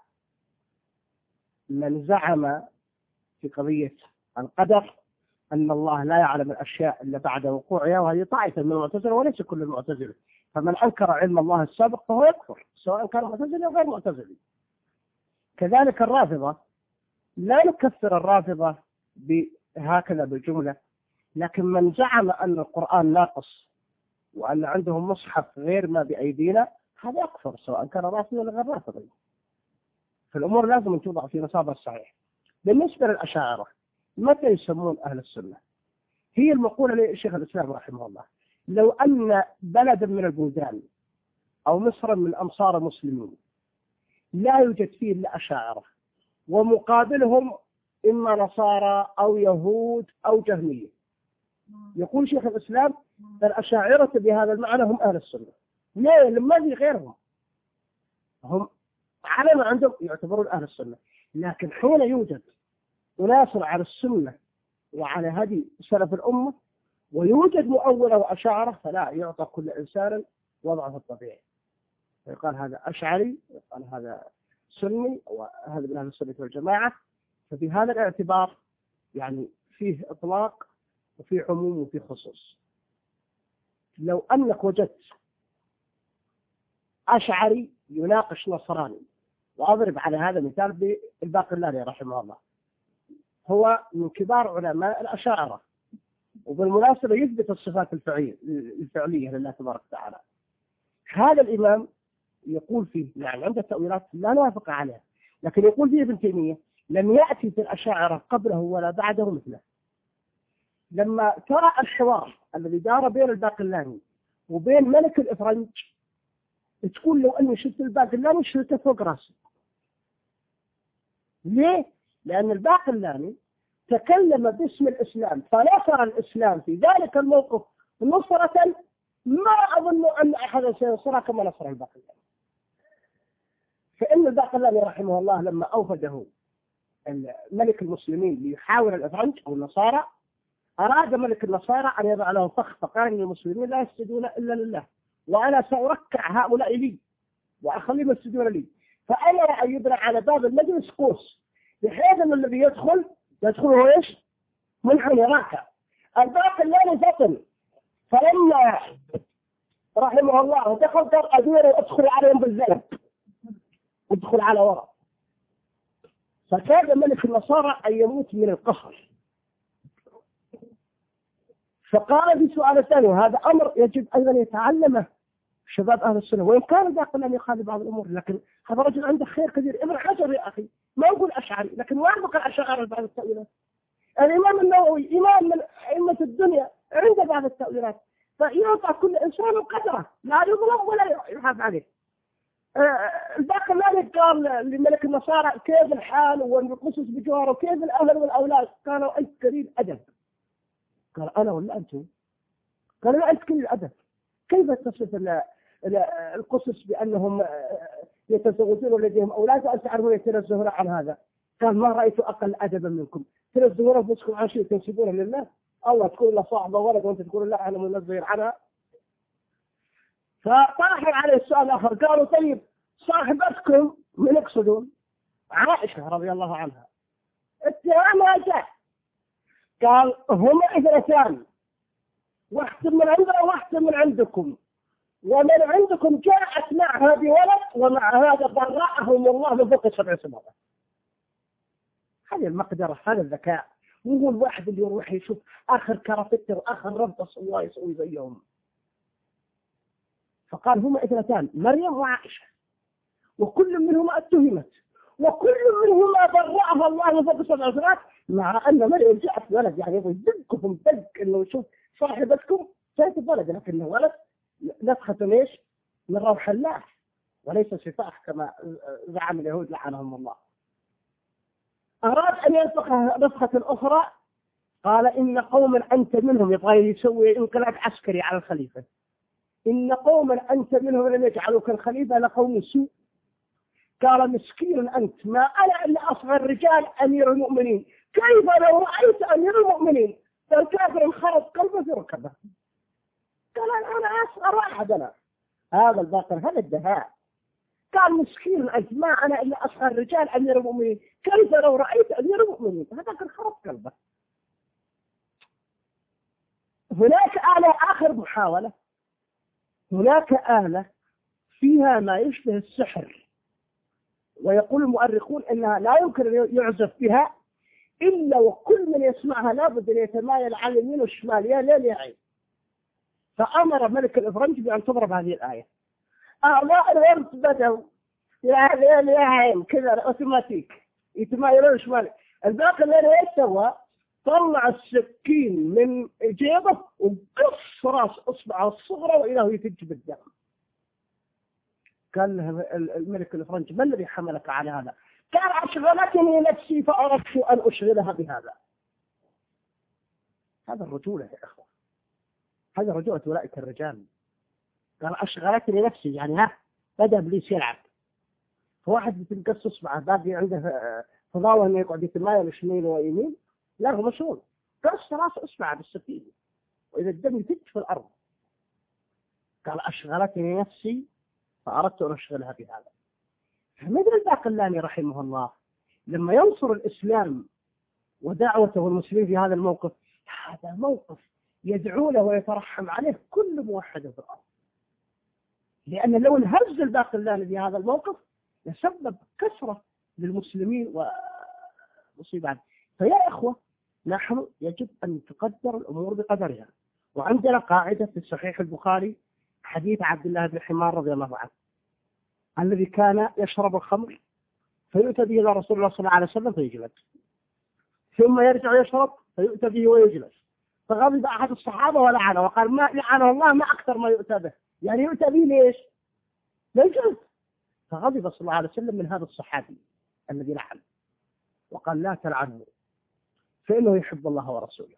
من زعم في قضية القدر أن الله لا يعلم الأشياء إلا بعد وقوعها، وهذه طائفة من المعتزلة وليس كل المعتزلة. فمن أنكر علم الله السابق فهو يكفر سواء كان معتزلي أو غير معتزلي. كذلك الرافضة لا نكفر الرافضة بهكذا بالجملة، لكن من زعم أن القرآن ناقص وأن عندهم مصحف غير ما بأيدينا هذا يكفر سواء كان رافضي ولا غير رافضي. فالأمور لازم أن توضع في نصابها الصحيح. بالنسبة للأشاعرة متى يسمون أهل السنة؟ هي المقولة للشيخ الإسلام رحمه الله، لو أن بلدا من البلدان أو مصر من أمصار المسلمين لا يوجد فيه إلا أشاعرة ومقابلهم إما نصارى أو يهود أو جهمية. يقول شيخ الإسلام الأشاعرة بهذا المعنى هم أهل السنة. ليه؟ لما في غيرهم هم على ما عندهم يعتبرون أهل السنة. لكن حين يوجد أناس على السنة وعلى هدي سلف الأمة ويوجد مؤولة وأشاعرة فلا يعطى كل إنسان وضعه الطبيعي. يقال هذا أشعري، يقال هذا سني، وهذا من أهل السنة والجماعة. ففي هذا الاعتبار يعني فيه إطلاق وفيه عموم وفيه خصوص. لو أنك وجدت أشعري يناقش نصراني، وأضرب على هذا مثال بالباقلاني رحمه الله، هو من كبار علماء الأشاعرة، وبالمناسبة يثبت الصفات الفعلية الفعلية لله تبارك وتعالى. هذا الإمام يقول فيه يعني عنده تأويلات لا نوافق عليها، لكن يقول فيه ابن تيمية لم يأتي في الأشاعرة قبله ولا بعده مثله. لما ترى الحوار الذي دار بين الباقلاني وبين ملك الإفرنج تقول لو أني شفت الباقلاني شفته فوق راسي. ليه؟ لأن الباقلاني تكلم باسم الإسلام فنصر الإسلام في ذلك الموقف نصرة ما أظن أن أحد سينصرها كما نصر الباقلاني. فإن الباقلاني رحمه الله لما أوفده ملك المسلمين ليحاول الإفرنج أو النصارى، أراد ملك النصارى أن يضع له فخ، فقال إن المسلمين لا يسجدون إلا لله، وأنا سأركع هؤلاء لي وأخليهم يسجدون لي. فأمر أن يبنى على باب المجلس قوس بحيث أن الذي يدخل يدخل هو إيش؟ منحني راكع. الباقلاني فطن، فلما رحمه الله دخل قال أدير وأدخل عليهم بالزلم، ادخل على وراء. فكاد ملك النصارى أن يموت من القهر. فقال في سؤال ثاني، وهذا أمر يجب أيضا يتعلمه شباب أهل السنة، وإن كان الباقلاني أن يخالف بعض الأمور، لكن هذا رجل عنده خير كثير. ابن حجر يا أخي ما يقول أشعري، لكن وافق الأشاعرة بعض التأويلات. الإمام النووي إمام من أئمة الدنيا عنده بعض التأويلات. فيعطى كل إنسان قدره، لا يظلم ولا يحاف عليه. الباقلاني قال لملك النصارى كيف الحال والقصص بجواره وكيف الأهل والأولاد؟ قالوا أنت قليل أدب. قال أنا ولا أنتم؟ قال لا أنت قليل أدب. كيف تصف القصص بأنهم يتزوجون ولديهم أولاد وأنت تعرفون يتنزهون عن هذا؟ قال ما رأيت أقل أدبا منكم، تنزهون أنفسكم عن شيء تنسبونه لله. الله تقول له صاحبه ولد وأنت تقول لا أنا منزه عنها. فطرحوا عليه السؤال الآخر، قالوا طيب صاحبتكم من يقصدون؟ عائشة رضي الله عنها. اتهامها جاء قال هما اثنتان، واحد من عندنا واحد من عندكم، ومن عندكم جاءت معها بولد ومع هذا برأهم الله من فوق سبع سماوات. هذه المقدرة، هذا الذكاء. مو الواحد اللي يروح يشوف آخر كرافتة وآخر ربطة الله يسوي زيهم. فقال هما اثنتان مريم وعائشة، وكل منهما اتهمت، وكل منهما برأها الله من فوق سبع سماوات، مع أن مريم جاءت ولد. يعني يدقكم دق إنه يشوف صاحبتكم جاءت ولد، لكنه ولد نفخة ليش؟ من روح الله وليس شفاح كما زعم اليهود لعنهم الله. أراد أن ينفخ نفخة أخرى، قال إن قوما أنت منهم، يبغى يسوي انقلاب عسكري على الخليفة. إن قوما أنت منهم لم يجعلوك الخليفة لقوم سوء. قال مسكين أنت، ما أنا إلا أصغر رجال أمير المؤمنين، كيف لو رأيت أمير المؤمنين فالكافر انخرط قلبه في ركبه؟ قال أنا أصغر واحد أنا. هذا الباطل، هذا الدهاء. قال مسكين أنت، ما أنا إلا أصغر رجال أمير المؤمنين، كيف لو رأيت أمير المؤمنين؟ هذا انخرط قلبه. هناك آلة آخر محاولة، هناك آلة فيها ما يشبه السحر، ويقول المؤرخون إنها لا يمكن أن يعزف بها إلا وكل من يسمعها لابد أن يتمايل على اليمين والشمال يا ليل يا عين. فأمر ملك الإفرنج بأن تضرب هذه الآية. أعضاء الورد بدأوا يا ليل يا عين كذا أوتوماتيك يتمايلون شمال. الباقي اللي ايش سوى؟ طلع السكين من جيبه وقص راس اصبعه الصغرى والى هو يتج بالدم. قال له الملك الفرنسي ما الذي حملك على هذا؟ قال أشغلتني نفسي فأردت أن أشغلها بهذا. هذا الرجولة يا إخوة، هذا رجولة أولئك الرجال. قال أشغلتني نفسي، يعني ها بدأ إبليس يلعب. فواحد بتنقص إصبعه باقي عنده فضاوة إنه يقعد يتمايل شمال ويمين، لا هو مشغول، قص راس إصبعه بالسكين وإذا الدم يفج في الأرض. قال أشغلتني نفسي فأردت أن أشغلها بهذا. فمثل الباقلاني رحمه الله لما ينصر الإسلام ودعوته المسلمين في هذا الموقف، هذا موقف يدعو له ويترحم عليه كل موحد في الأرض، لأن لو انهز الباقلاني في هذا الموقف يسبب كسرة للمسلمين ومصيبة. فيا إخوة، نحن يجب أن تقدر الأمور بقدرها. وعندنا قاعدة في صحيح البخاري حديث عبد الله بن حمار رضي الله عنه الذي كان يشرب الخمر فيؤتى به إلى رسول الله صلى الله عليه وسلم فيجلد، ثم يرجع يشرب فيؤتى به ويجلس. فغضب أحد الصحابة ولعنه وقال ما لعنه الله ما أكثر ما يؤتى به، يعني يؤتى به ليش؟ ليجلد. فغضب صلى الله عليه وسلم من هذا الصحابي الذي لعن وقال لا تلعنه فإنه يحب الله ورسوله.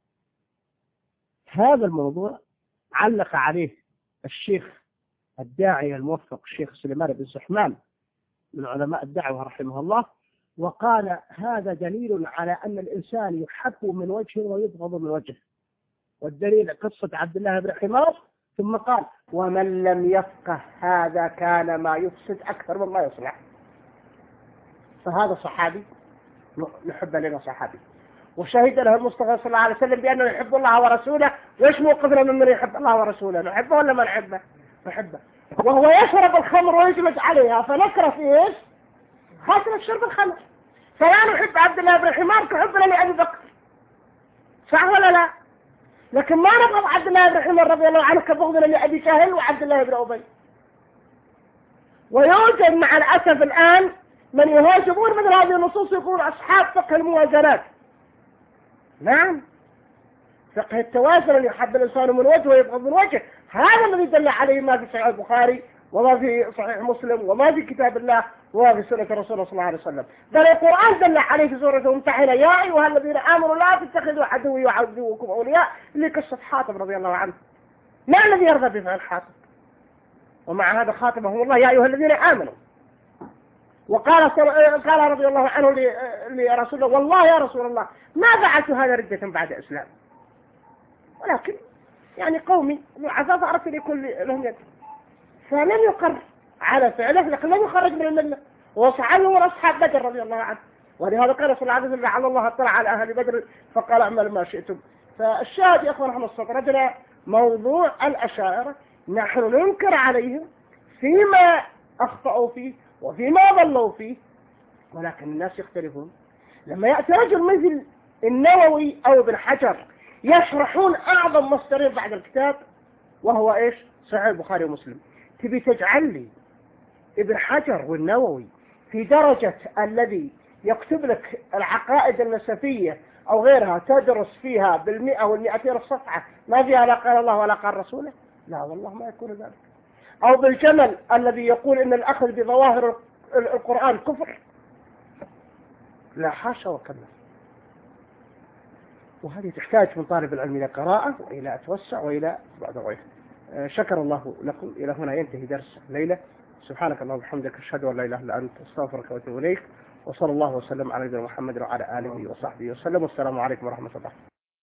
هذا الموضوع علق عليه الشيخ الداعية الموفق الشيخ سليمان بن سحمان من علماء الدعوة رحمه الله، وقال هذا دليل على أن الإنسان يحب من وجه ويبغض من وجه. والدليل قصة عبد الله بن حمار. ثم قال ومن لم يفقه هذا كان ما يفسد أكثر مما يصلح. فهذا صحابي نحب لنا صحابي، وشهد له المصطفى صلى الله عليه وسلم بأنه يحب الله ورسوله. وإيش موقفنا من من يحب الله ورسوله؟ نحبه ولا ما نحبه؟ نحبه. وهو يشرب الخمر ويجلس عليها فنكره في إيش؟ خاطر شرب الخمر. فلا نحب عبد الله بن حمار كحبنا لأبي بكر، صح ولا لا؟ لكن ما نبغض عبد الله بن حمار رضي الله عنه كبغضنا لأبي جهل وعبد الله بن أبي. ويوجد مع الأسف الآن من يهاجمون مثل هذه النصوص يقول أصحاب فقه الموازنات. نعم، فقه التوازن اللي يحب الإنسان من وجه ويبغض من وجه، هذا الذي دل عليه ما في صحيح البخاري وما في صحيح مسلم وما في كتاب الله وما في سنة الرسول صلى الله عليه وسلم. بل القرآن دل عليه في سورة الممتحنة يا أيها الذين آمنوا لا تتخذوا عدوي وعدوكم أولياء، اللي قصة حاتم رضي الله عنه. ما الذي يرضى بفعل حاتم؟ ومع هذا خاتمهم الله يا أيها الذين آمنوا. وقال قال رضي الله عنه لرسول الله والله يا رسول الله ما فعلت هذا ردة بعد إسلام، ولكن يعني قومي عزاز عرفت لكل لهم يد. فلم يقر على فعله، لكن لم يخرج من الملة. وصحابه من أصحاب بدر رضي الله عنه، ولهذا قال صلى الله عليه وسلم لعل الله اطلع على أهل بدر فقال اعمل ما شئتم. فالشاهد يا أخوان رحمه الله رجل موضوع الأشاعرة نحن ننكر عليهم فيما أخطأوا فيه وفيما ضلوا فيه، ولكن الناس يختلفون. لما يأتي رجل مثل النووي أو ابن حجر يشرحون أعظم مصدرين بعد الكتاب وهو إيش؟ صحيح البخاري ومسلم، تبي تجعل لي ابن حجر والنووي في درجة الذي يكتب لك العقائد النسفية أو غيرها تدرس فيها بالمئة والمئتين الصفحة ما فيها لا قال الله ولا قال رسوله؟ لا والله ما يكون ذلك. أو بالجمل الذي يقول إن الأخذ بظواهر القرآن كفر، لا حاشا وكلا. وهذه تحتاج من طالب العلم إلى قراءة وإلى توسع وإلى بعد غيره. شكر الله لكم. إلى هنا ينتهي درس الليلة. سبحانك اللهم وبحمدك أشهد أن لا إله إلا أنت أستغفرك وأتوب إليك، وصلى الله وسلم على نبينا محمد وعلى آله وصحبه وسلم، والسلام عليكم ورحمة الله.